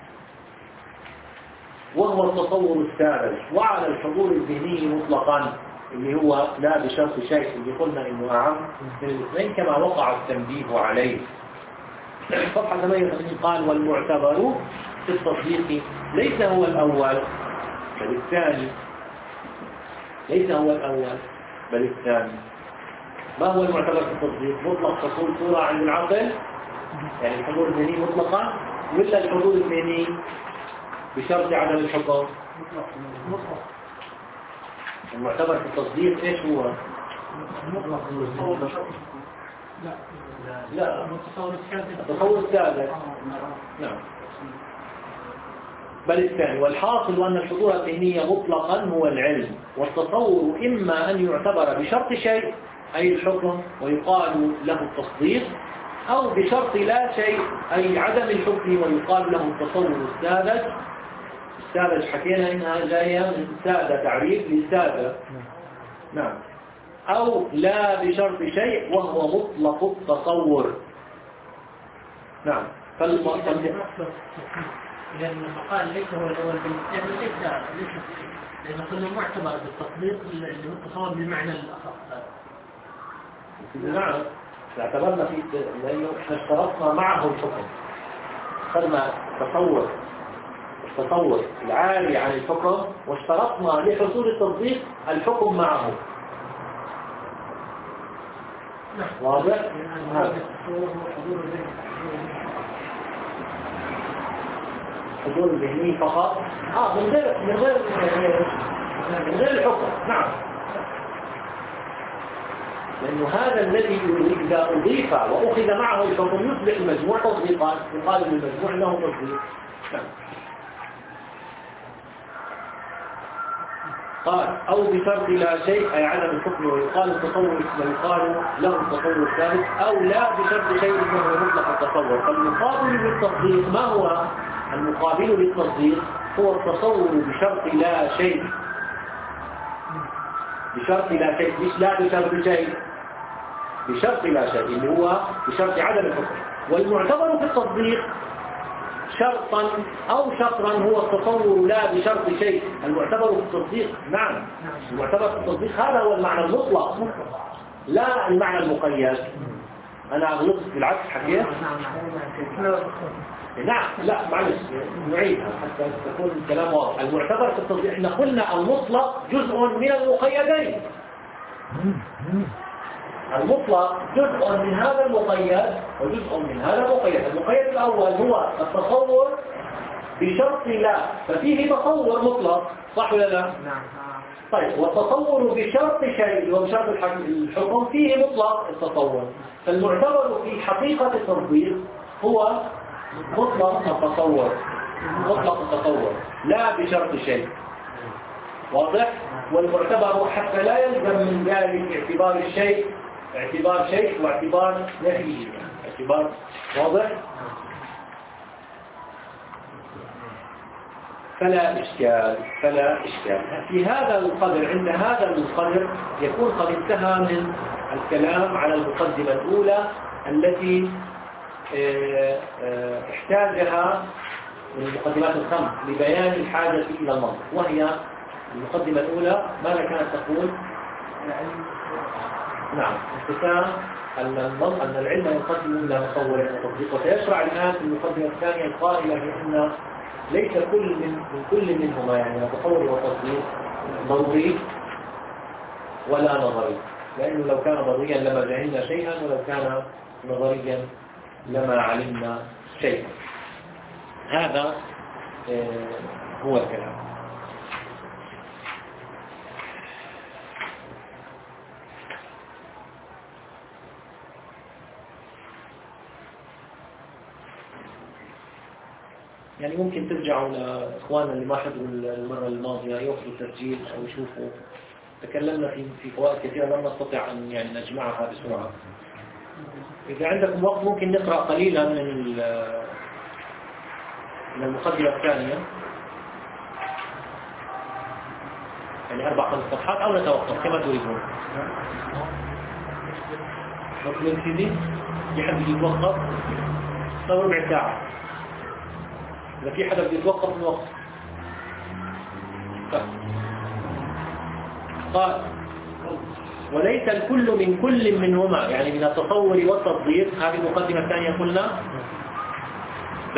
وهو التصور الثالث، وعلى الحضور الذهني مطلقا اللي هو لا بشرط شيء اللي قلنا إنه أعم من الاثنين كما وقع التنبيه عليه. صفحة ثمانية وثمانين قال والمعتبر في التصديق ليس هو الأول بل الثاني. ليس هو الأول بل الثاني. ما هو المعتبر في التصديق؟ مطلق حصول صورة عند العقل، يعني الحضور الذهني مطلقا، ولا الحضور الذهني بشرط عدم الحكم؟ المعتبر في التصديق ايش هو؟ لا لا التصور الثالث. التصور الثالث. نعم بل الثاني. والحاصل أن الحضور الذهني مطلقا هو العلم، والتصور إما أن يعتبر بشرط شيء أي الحكم ويقال له التصديق، أو بشرط لا شيء أي عدم الحكم ويقال له التصور الساذج. الساذج حكينا إنها جاية من سادة، تعريف لسادة. نعم. أو لا بشرط شيء وهو مطلق التصور. نعم. لأن المقال ليس هو الأول بالنسبة ليس ليس لأنه كله معتبر بالتصديق اللي هو التصور بالمعنى الأخص. نعم اعتبرنا في لأنه احنا اشترطنا معه الحكم، خدنا تصور التصور العالي عن الحكم، واشترطنا لحصول التصديق الحكم معه. واضح؟ نعم. حضور الذهني فقط اه من غير من غير من غير الحكم. نعم لأنه هذا الذي إذا أضيف وأخذ معه الحكم يصبح المجموع تصديقا، يقال للمجموع أنه تصديق. نعم. قال أو بشرط لا شيء أي عدم الحكم ويقال التصور ويقال له التصور الثالث، أو لا بشرط شيء وهو مطلق التصور. فالمقابل للتصديق ما هو؟ المقابل للتصديق هو التصور بشرط لا شيء، بشرط لا شيء، مش لا بشرط شيء، بشرط لا شيء اللي هو بشرط عدم الحكم. والمعتبر في التصديق شرطا أو شطرا هو التصور لا بشرط شيء. المعتبر في التصديق نعم المعتبر في التصديق هذا هو المعنى المطلق لا المعنى المقيد. أنا غلطت بالعكس حكيت. نعم لا معلش نعيدها حتى تكون الكلام واضح. المعتبر في التصديق احنا قلنا المطلق جزء من المقيدين، المطلق جزء من هذا المقيد وجزء من هذا المقيد. المقيد الأول هو التصور بشرط لا، ففيه تصور مطلق صح ولا لا؟ نعم. طيب والتصور بشرط شيء وبشرط الحكم فيه مطلق التصور. فالمعتبر في حقيقة التصديق هو مطلق التصور، مطلق التصور لا بشرط شيء. واضح؟ والمعتبر حتى لا يلزم من ذلك اعتبار الشيء اعتبار شيء واعتبار نفيه اعتبار. واضح؟ فلا إشكال فلا إشكال في هذا القدر. عند هذا القدر يكون قد انتهى من الكلام على المقدمة الأولى التي احتاجها من المقدمات الخمس لبيان الحاجة إلى المنطق، وهي المقدمة الأولى ماذا كانت تقول؟ نعم انقسام أن العلم ينقسم إلى مصور وتطبيق. وسيشرع الآن في المقدمة الثانية القائلة بأن ليس كل من, من كل منهما يعني تصور وتطبيق ضروري ولا نظري، لأنه لو كان ضروريا لما جهلنا شيئا ولو كان نظريا لما علمنا شيئا. هذا هو الكلام. يعني ممكن ترجعوا لإخواننا اللي ما حضروا المرة الماضية يوصلوا تسجيل أو يشوفوا. تكلمنا في في فوائد كثيرة لم نستطيع أن يعني نجمعها بسرعة. إذا عندكم وقت ممكن نقرأ قليلا من من المقدمة الثانية يعني أربع خمس صفحات أو نتوقف كما تريدون. نطلب سيدي في حد يتوقف صار ربع ساعة. إذا في حدا بيتوقف من وقت. قال وليس الكل من كل منهما يعني من التصور والتصديق. هذه المقدمة الثانية قلنا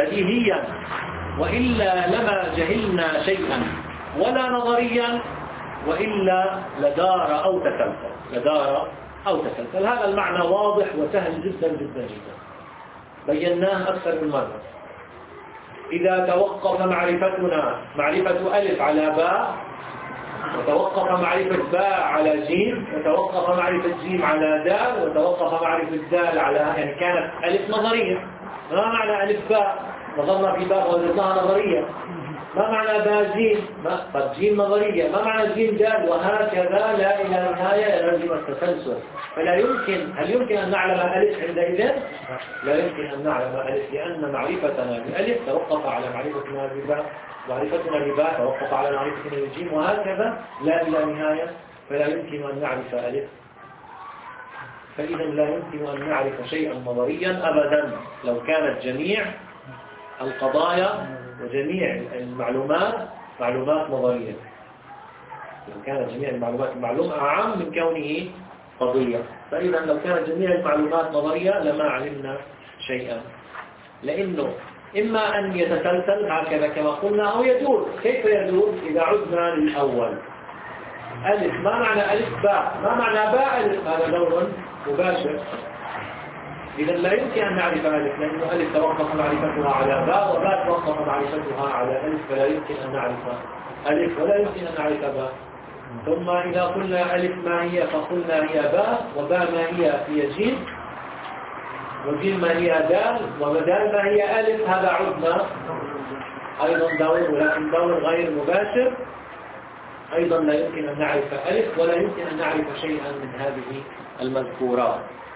بديهيا وإلا لما جهلنا شيئا ولا نظريا وإلا لدار أو تسلسل لدار أو تسلسل. هذا المعنى واضح وسهل جدا جدا جدا، بيناه أكثر من مرة. إذا توقف معرفتنا معرفة ألف على باء، وتوقف معرفة باء على جيم، وتوقف معرفة جيم على دال، وتوقف معرفة دال على، يعني كانت ألف نظرية. ما معنى ألف باء؟ نظرنا في باء ووجدناها نظرية. ما معنى باء جيم؟ ما طب جيم نظرية. ما معنى جيم دال؟ وهكذا لا إلى نهاية لازم التسلسل. فلا يمكن، هل يمكن أن نعلم ألف عندئذ؟ لا يمكن أن نعلم ألف، لأن معرفتنا بألف توقف على معرفتنا بباء، معرفتنا بباء توقف على معرفتنا بجيم، وهكذا لا إلى نهاية. فلا يمكن أن نعرف ألف، فإذا لا يمكن أن نعرف شيئا نظريا أبدا لو كانت جميع القضايا وجميع المعلومات معلومات نظرية. لو كانت جميع المعلومات المعلومة أعم من كونه قضية، فإذا لو كانت جميع المعلومات نظرية لما علمنا شيئا، لأنه إما أن يتسلسل هكذا كما قلنا أو يدور. كيف يدور؟ إذا عدنا للأول ألف، ما معنى ألف باء؟ ما معنى باء ألف؟ هذا دور مباشر. إذا لا يمكن أن نعرف ألف، لأنه ألف توقف معرفتها على باء، وباء توقف معرفتها على ألف، فلا يمكن أن نعرف ألف ولا يمكن أن نعرف باء. ثم إذا قلنا ألف ما هي فقلنا هي باء، وباء ما هي هي جيم، وجيم ما هي دال، ودال ما هي ألف. هذا عدنا أيضا دور، ولكن دور غير مباشر. أيضا لا يمكن أن نعرف ألف ولا يمكن أن نعرف شيئا من هذه المذكورات.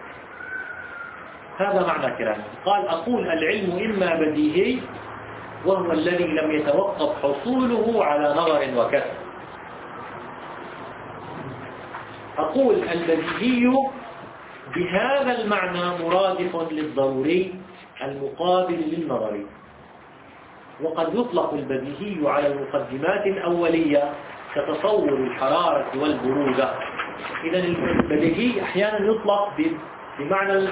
هذا معنى كلامه. قال: أقول العلم إما بديهي، وهو الذي لم يتوقف حصوله على نظر وكسب. أقول البديهي بهذا المعنى مرادف للضروري المقابل للنظري. وقد يطلق البديهي على المقدمات الأولية كتصور الحرارة والبرودة. إذا البديهي أحيانا يطلق بمعنى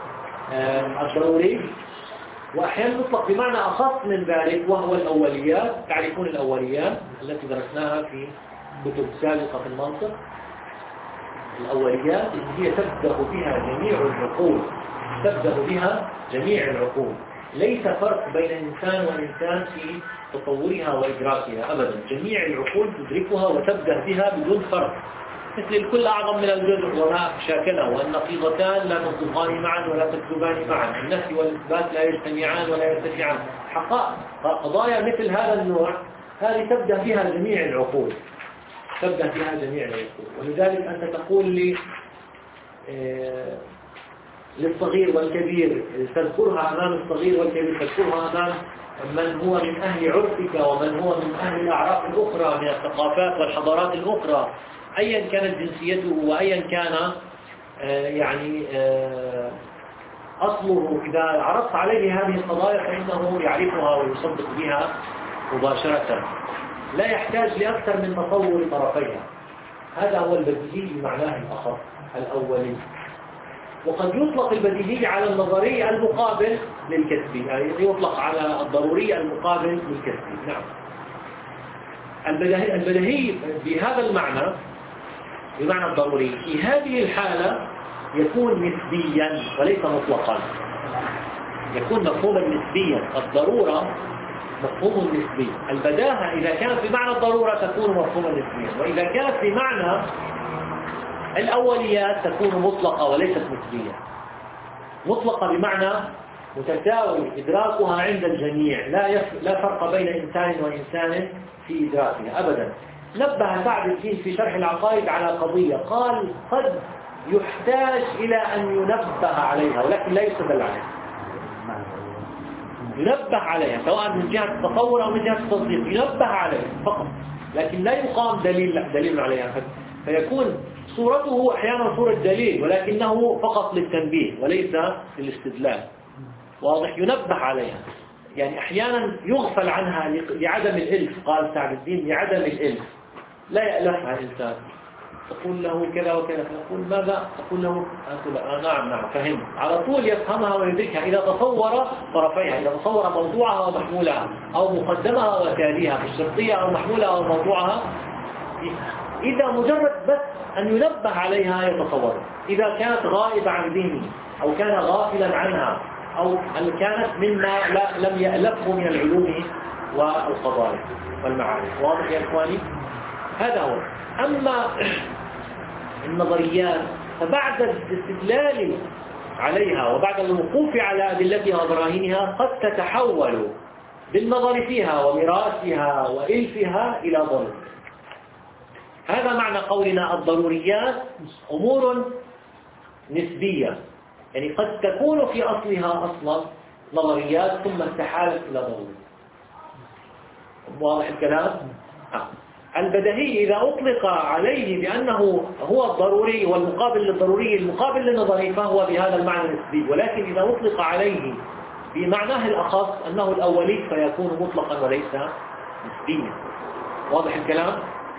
الضروري، وأحيانا يطلق بمعنى أخص من ذلك وهو الأوليات. تعرفون الأوليات التي درسناها في كتب سابقة في المنطق. الأوليات هي تبدأ بها جميع العقول، تبدأ بها جميع العقول. ليس فرق بين إنسان وإنسان في تصورها وإدراكها أبدا. جميع العقول تدركها وتبدأ بها بدون فرق، مثل الكل أعظم من الجزء وما شاكله، والنقيضتان لا تصدقان معا ولا تكذبان معا، النفي والإثبات لا يجتمعان ولا يرتفعان. حقائق قضايا مثل هذا النوع هذه تبدأ بها جميع العقول، تبدأ بها جميع العقول. ولذلك أنت تقول لي آه للصغير والكبير تذكرها أمام الصغير والكبير، تذكرها أمام من هو من أهل عرفك ومن هو من أهل الأعراف الأخرى من الثقافات والحضارات الأخرى، أيا كانت جنسيته وأيا كان آه يعني آه أصله. إذا عرضت عليه هذه القضايا فإنه يعرفها ويصدق بها مباشرة، لا يحتاج لأكثر من تصور طرفيها. هذا هو البديهي بمعناه الأخص الأولي. وقد يطلق البديهي على النظري المقابل للكسبي، يعني يطلق على الضروري المقابل للكسبي. نعم، البديهي, البديهي بهذا المعنى بمعنى الضروري في هذه الحالة يكون نسبيا وليس مطلقا، يكون مفهوما نسبيا. الضرورة مفهوم نسبي، البداهة إذا كانت بمعنى الضرورة تكون مفهوما نسبيا، وإذا كانت بمعنى الأوليات تكون مطلقة وليست نسبية. مطلقة بمعنى متساوي إدراكها عند الجميع، لا يف... لا فرق بين إنسان وإنسان في إدراكها أبدا. نبه سعد الدين في شرح العقائد على قضية، قال قد يحتاج إلى أن ينبه عليها ولكن لا يستدل عليها، ينبه عليها سواء من جهة التصور أو من جهة التصديق، ينبه عليها فقط، لكن لا يقام دليل دليل عليها. فيكون صورته أحيانا صورة دليل ولكنه فقط للتنبيه وليس للاستدلال. واضح؟ ينبه عليها، يعني أحيانا يغفل عنها لعدم الإلف. قال سعد الدين لعدم الإلف، لا يألفها الإنسان. تقول له كذا وكذا، فأقول ماذا؟ أقول له أقول آه نعم نعم فهمت، على طول يفهمها ويدركها إذا تصور طرفيها، إذا تصور موضوعها ومحمولها أو مقدمها وتاليها في الشرطية، أو محمولها أو موضوعها إذا مجرد بس أن ينبه عليها يتصور. إذا كانت غائبة عن ذهنه أو كان غافلا عنها أو أن كانت مما لا لم يألفه من العلوم والقضايا والمعارف. واضح يا إخواني؟ هذا هو. أما النظريات فبعد الاستدلال عليها وبعد الوقوف على أدلتها وبراهينها قد تتحول بالنظر فيها ومراسها وإلفها إلى ضرورة. هذا معنى قولنا الضروريات أمور نسبية، يعني قد تكون في أصلها أصلا نظريات ثم استحالت إلى ضرورة. واضح الكلام؟ آه. البديهي إذا أطلق عليه بأنه هو الضروري والمقابل للضروري المقابل للنظري فهو بهذا المعنى النسبي، ولكن إذا أطلق عليه بمعناه الأخص أنه الأولي فيكون مطلقا وليس نسبيا. واضح الكلام؟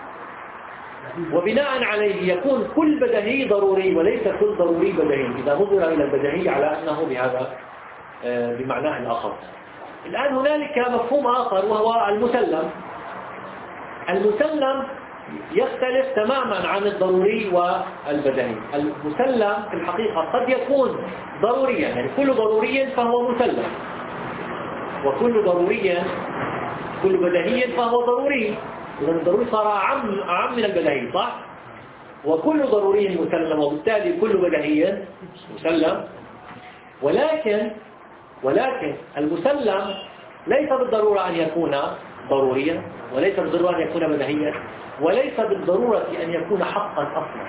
وبناء عليه يكون كل بديهي ضروري وليس كل ضروري بديهي إذا نظر إلى البديهي على أنه بهذا بمعناه الأخص. الآن هنالك مفهوم آخر وهو المسلم. المسلم يختلف تماما عن الضروري والبديهي. المسلم في الحقيقة قد يكون ضروريا، يعني كل ضروري فهو مسلم، وكل ضروري كل بديهي فهو ضروري. إذا الضروري صار أعم أعم من البديهي، صح؟ وكل ضروري مسلم وبالتالي كل بديهي مسلم. ولكن ولكن المسلم ليس بالضرورة أن يكون ضروريا، وليس بالضرورة أن يكون بديهيا، وليس بالضرورة أن يكون حقا أصلا.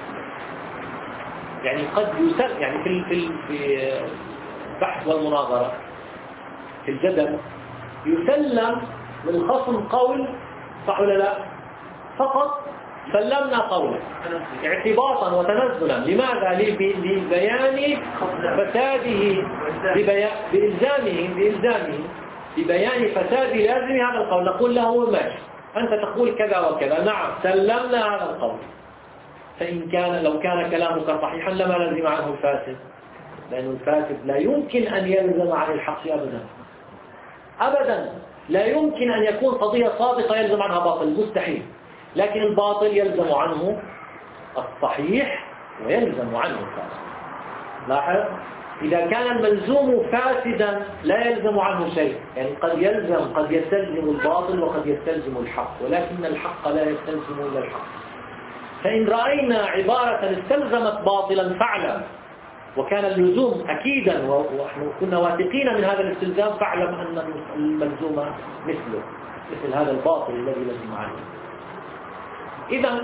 يعني قد يسلم، يعني في في البحث والمناظرة في الجدل يسلم للخصم قول، صح ولا لا؟ فقط سلمنا قوله اعتباطا وتنزلا. لماذا؟ لبيان فساده، بإلزامه بإلزامه ببيان فساد لازم هذا القول. نقول له ماشي، أنت تقول كذا وكذا، نعم سلمنا هذا القول. فإن كان لو كان كلامك صحيحا لما لزم عنه الفاسد، لأن الفاسد لا يمكن أن يلزم عن الحق أبدا أبدا. لا يمكن أن يكون قضية صادقة يلزم عنها باطل، مستحيل. لكن الباطل يلزم عنه الصحيح ويلزم عنه الفاسد. لاحظ، إذا كان الملزوم فاسدا لا يلزم عنه شيء، يعني قد يلزم قد يستلزم الباطل وقد يستلزم الحق، ولكن الحق لا يستلزم إلا الحق. فإن رأينا عبارة استلزمت باطلا فعلا وكان اللزوم أكيدا ونحن كنا واثقين من هذا الاستلزام، فاعلم أن الملزوم مثله، مثل هذا الباطل الذي لزم عنه. إذا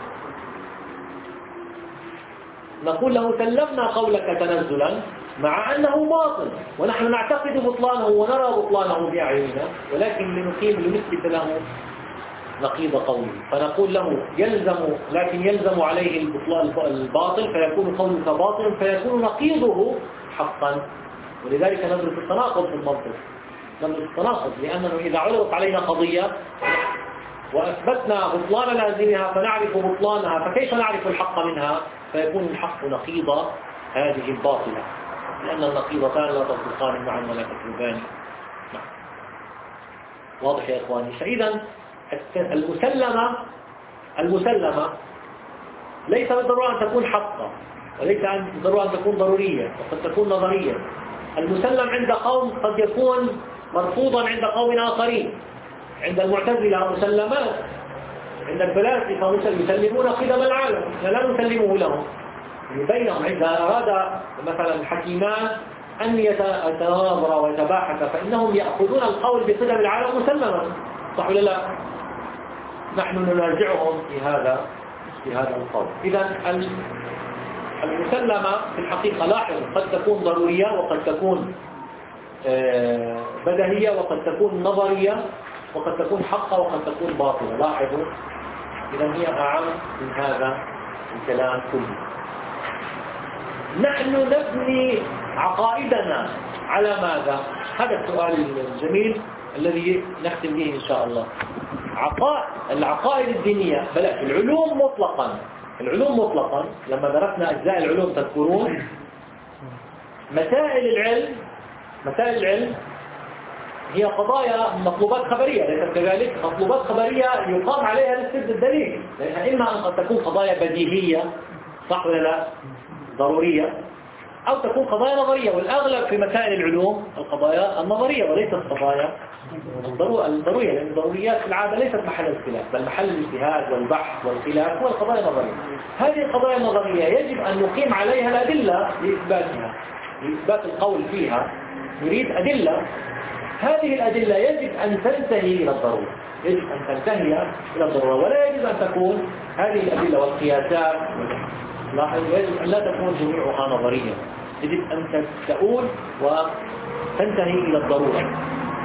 نقول له سلمنا قولك تنزلا مع أنه باطل ونحن نعتقد بطلانه ونرى بطلانه بأعيننا، ولكن لنقيم لنثبت له نقيض قوله، فنقول له يلزم، لكن يلزم عليه الباطل فيكون قولك باطل فيكون نقيضه حقا. ولذلك ندرس التناقض في المنطق، ندرس التناقض، لأنه إذا عرضت علينا قضية وأثبتنا بطلان لازمها فنعرف بطلانها، فكيف نعرف الحق منها؟ فيكون الحق نقيض هذه الباطلة، لأن النقيضتان لا تصدقان معا ولا تكذبان. واضح يا إخواني؟ فإذا المسلمة المسلمة ليس بالضرورة أن تكون حقا، وليس بالضرورة أن تكون ضرورية، وقد تكون نظرية. المسلم عند قوم قد يكون مرفوضا عند قوم آخرين. عند المعتزلة مسلمات، عند الفلاسفة يسلمون قدم العالم، لا نسلمه لهم. بينهم إذا أراد مثلا حكيمان أن يتناظر ويتباحث فإنهم يأخذون القول بقدم العالم مسلما، صح ولا لا؟ نحن ننازعهم في هذا في هذا القول. إذا المسلمة في الحقيقة لاحظ قد تكون ضرورية وقد تكون بديهية وقد تكون نظرية وقد تكون حقة وقد تكون باطلة. لاحظوا، إذا هي أعم من هذا الكلام كله. نحن نبني عقائدنا على ماذا؟ هذا السؤال الجميل الذي نختم به إن شاء الله. عقائد العقائد الدينية، بلا العلوم مطلقا، العلوم مطلقا لما درسنا أجزاء العلوم تذكرون مسائل العلم مسائل العلم هي قضايا مطلوبات خبرية، ليست كذلك. مطلوبات خبرية يقام عليها الاستدلال الدليل، لأنها إما أن قد تكون قضايا بديهية، صح ولا لا، ضرورية، أو تكون قضايا نظرية، والأغلب في مسائل العلوم القضايا النظرية وليست القضايا الضرورية، لأن الضروريات في العادة ليست محل الخلاف، بل محل الاجتهاد والبحث والخلاف هو القضايا النظرية. هذه القضايا النظرية يجب أن نقيم عليها الأدلة لإثباتها، لإثبات القول فيها نريد أدلة. هذه الأدلة يجب أن تنتهي إلى الضرورة، يجب أن تنتهي إلى الضرورة، ولا يجب أن تكون هذه الأدلة والقياسات، لاحظ، يجب أن لا تكون جميعها نظرية، يجب أن تؤول وتنتهي إلى الضرورة.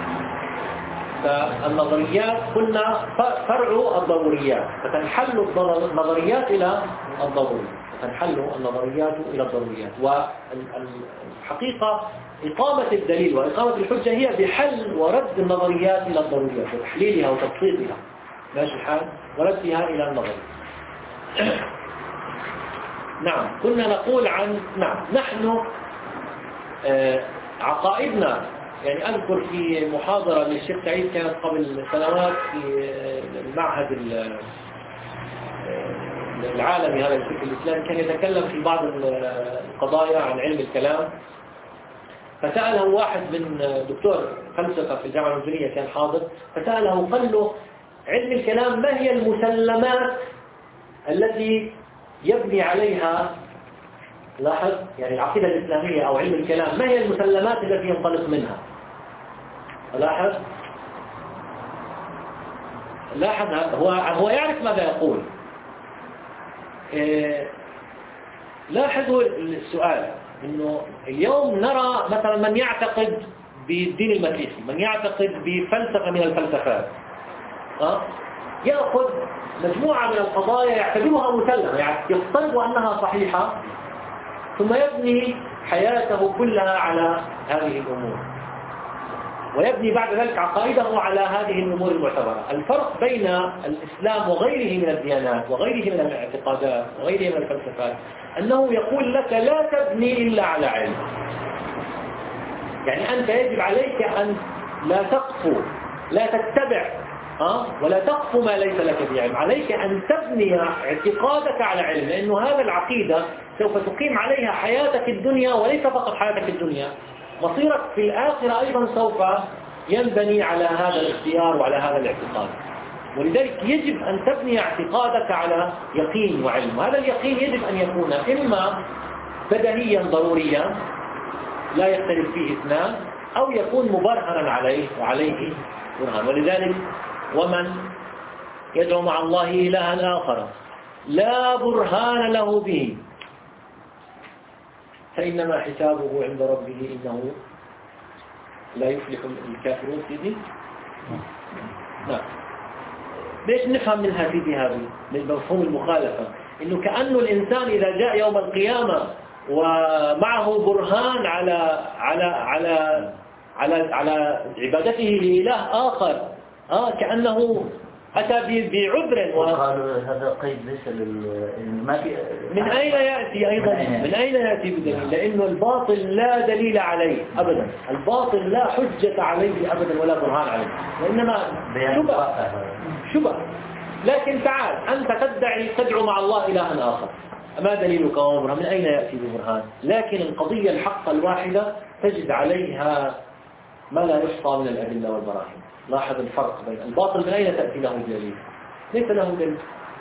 فالنظريات قلنا فرع الضروريات، فتنحل النظريات إلى الضروري، فتنحل النظريات إلى الضروريات. والحقيقة إقامة الدليل وإقامة الحجة هي بحل ورد النظريات إلى الضروريات وتحليلها وتبسيطها، ماشي الحال، وردها إلى النظر. نعم، كنا نقول عن نعم نحن آه عقائدنا. يعني أذكر في محاضرة للشيخ سعيد كانت قبل سنوات في المعهد العالمي هذا الفكر الإسلامي، كان يتكلم في بعض القضايا عن علم الكلام، فسأله واحد من دكتور فلسفة في الجامعة الأردنية كان حاضر، فسأله قال له: علم الكلام ما هي المسلمات التي يبني عليها، لاحظ يعني العقيدة الإسلامية أو علم الكلام، ما هي المسلمات التي ينطلق منها؟ لاحظ لاحظ هو هو يعرف ماذا يقول. إيه لاحظوا السؤال، إنه اليوم نرى مثلا من يعتقد بالدين المسيحي، من يعتقد بفلسفة من الفلسفات، أه؟ يأخذ مجموعة من القضايا يعتبرها مسلمة، يعني يفترض أنها صحيحة، ثم يبني حياته كلها على هذه الأمور، ويبني بعد ذلك عقائده على هذه الأمور المعتبرة. الفرق بين الإسلام وغيره من الديانات وغيره من الاعتقادات وغيره من الفلسفات أنه يقول لك لا تبني إلا على علم. يعني أنت يجب عليك أن لا تقفو، لا تتبع أه؟ ولا تقف ما ليس لك بعلم، عليك أن تبني اعتقادك على علم، لأنه هذا العقيدة سوف تقيم عليها حياتك الدنيا، وليس فقط حياتك الدنيا، مصيرك في الآخرة أيضا سوف ينبني على هذا الاختيار وعلى هذا الاعتقاد. ولذلك يجب أن تبني اعتقادك على يقين وعلم، وهذا اليقين يجب أن يكون إما بديهيا ضروريا لا يختلف فيه اثنان، أو يكون مبرهنا عليه وعليه برهان. ولذلك ومن يدعو مع الله إلها آخر لا برهان له به فإنما حسابه عند ربه إنه لا يفلح الكافرون. سيدي نعم، ليش نفهم منها سيدي هذه من مفهوم المخالفة؟ إنه كأنه الإنسان إذا جاء يوم القيامة ومعه برهان على على على على على عبادته لإله آخر، آه كأنه أتى بعذر. وقالوا هذا قيد ليس لل من أين يأتي أيضا؟ من أين يأتي بدليل؟ لأنه الباطل لا دليل عليه أبدا، الباطل لا حجة عليه أبدا ولا برهان عليه، وإنما شبه شبه. لكن تعال أنت تدعي تدعو مع الله إلها آخر، ما دليلك وبرهان؟ من أين يأتي ببرهان؟ لكن القضية الحقة الواحدة تجد عليها ما لا يحصى من الأدلة والبراهين. لاحظ الفرق بين الباطل، من أين تأتي له دليل؟ ليس له دليل.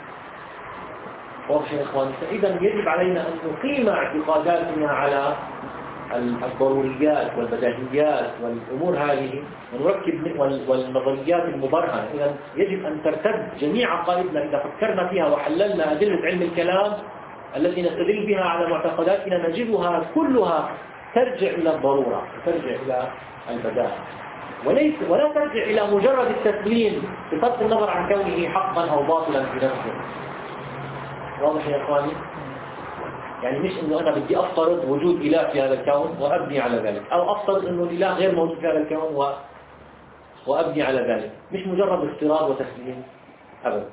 واضح يا إخواني؟ فإذا يجب علينا أن نقيم اعتقاداتنا على الضروريات والبديهيات والأمور هذه، ونركب والنظريات المبرهنة. إذا يجب أن ترتد جميع عقائدنا إذا فكرنا فيها وحللنا أدلة علم الكلام التي نستدل بها على معتقداتنا، نجدها كلها ترجع إلى الضرورة، ترجع إلى البداهة، وليس ولا ترجع إلى مجرد التسليم بصرف النظر عن كونه حقا أو باطلا في نفسه. واضح يا إخواني؟ يعني مش إنه أنا بدي أفترض وجود إله في هذا الكون وأبني على ذلك، أو أفترض إنه الإله غير موجود في هذا الكون و... وأبني على ذلك، مش مجرد افتراض وتسليم أبدا.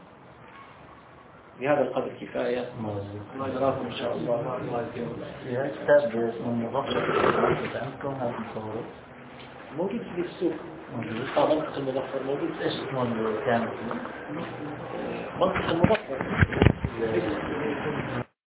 بهذا القدر كفاية. الله يجزاكم إن شاء الله. الله يجزاكم. في كتاب اسمه مظفر عندكم هذا المصور موجود في السوق موجود. اه منطق المظفر موجود. ايش اسمه الكامل؟ منطق المظفر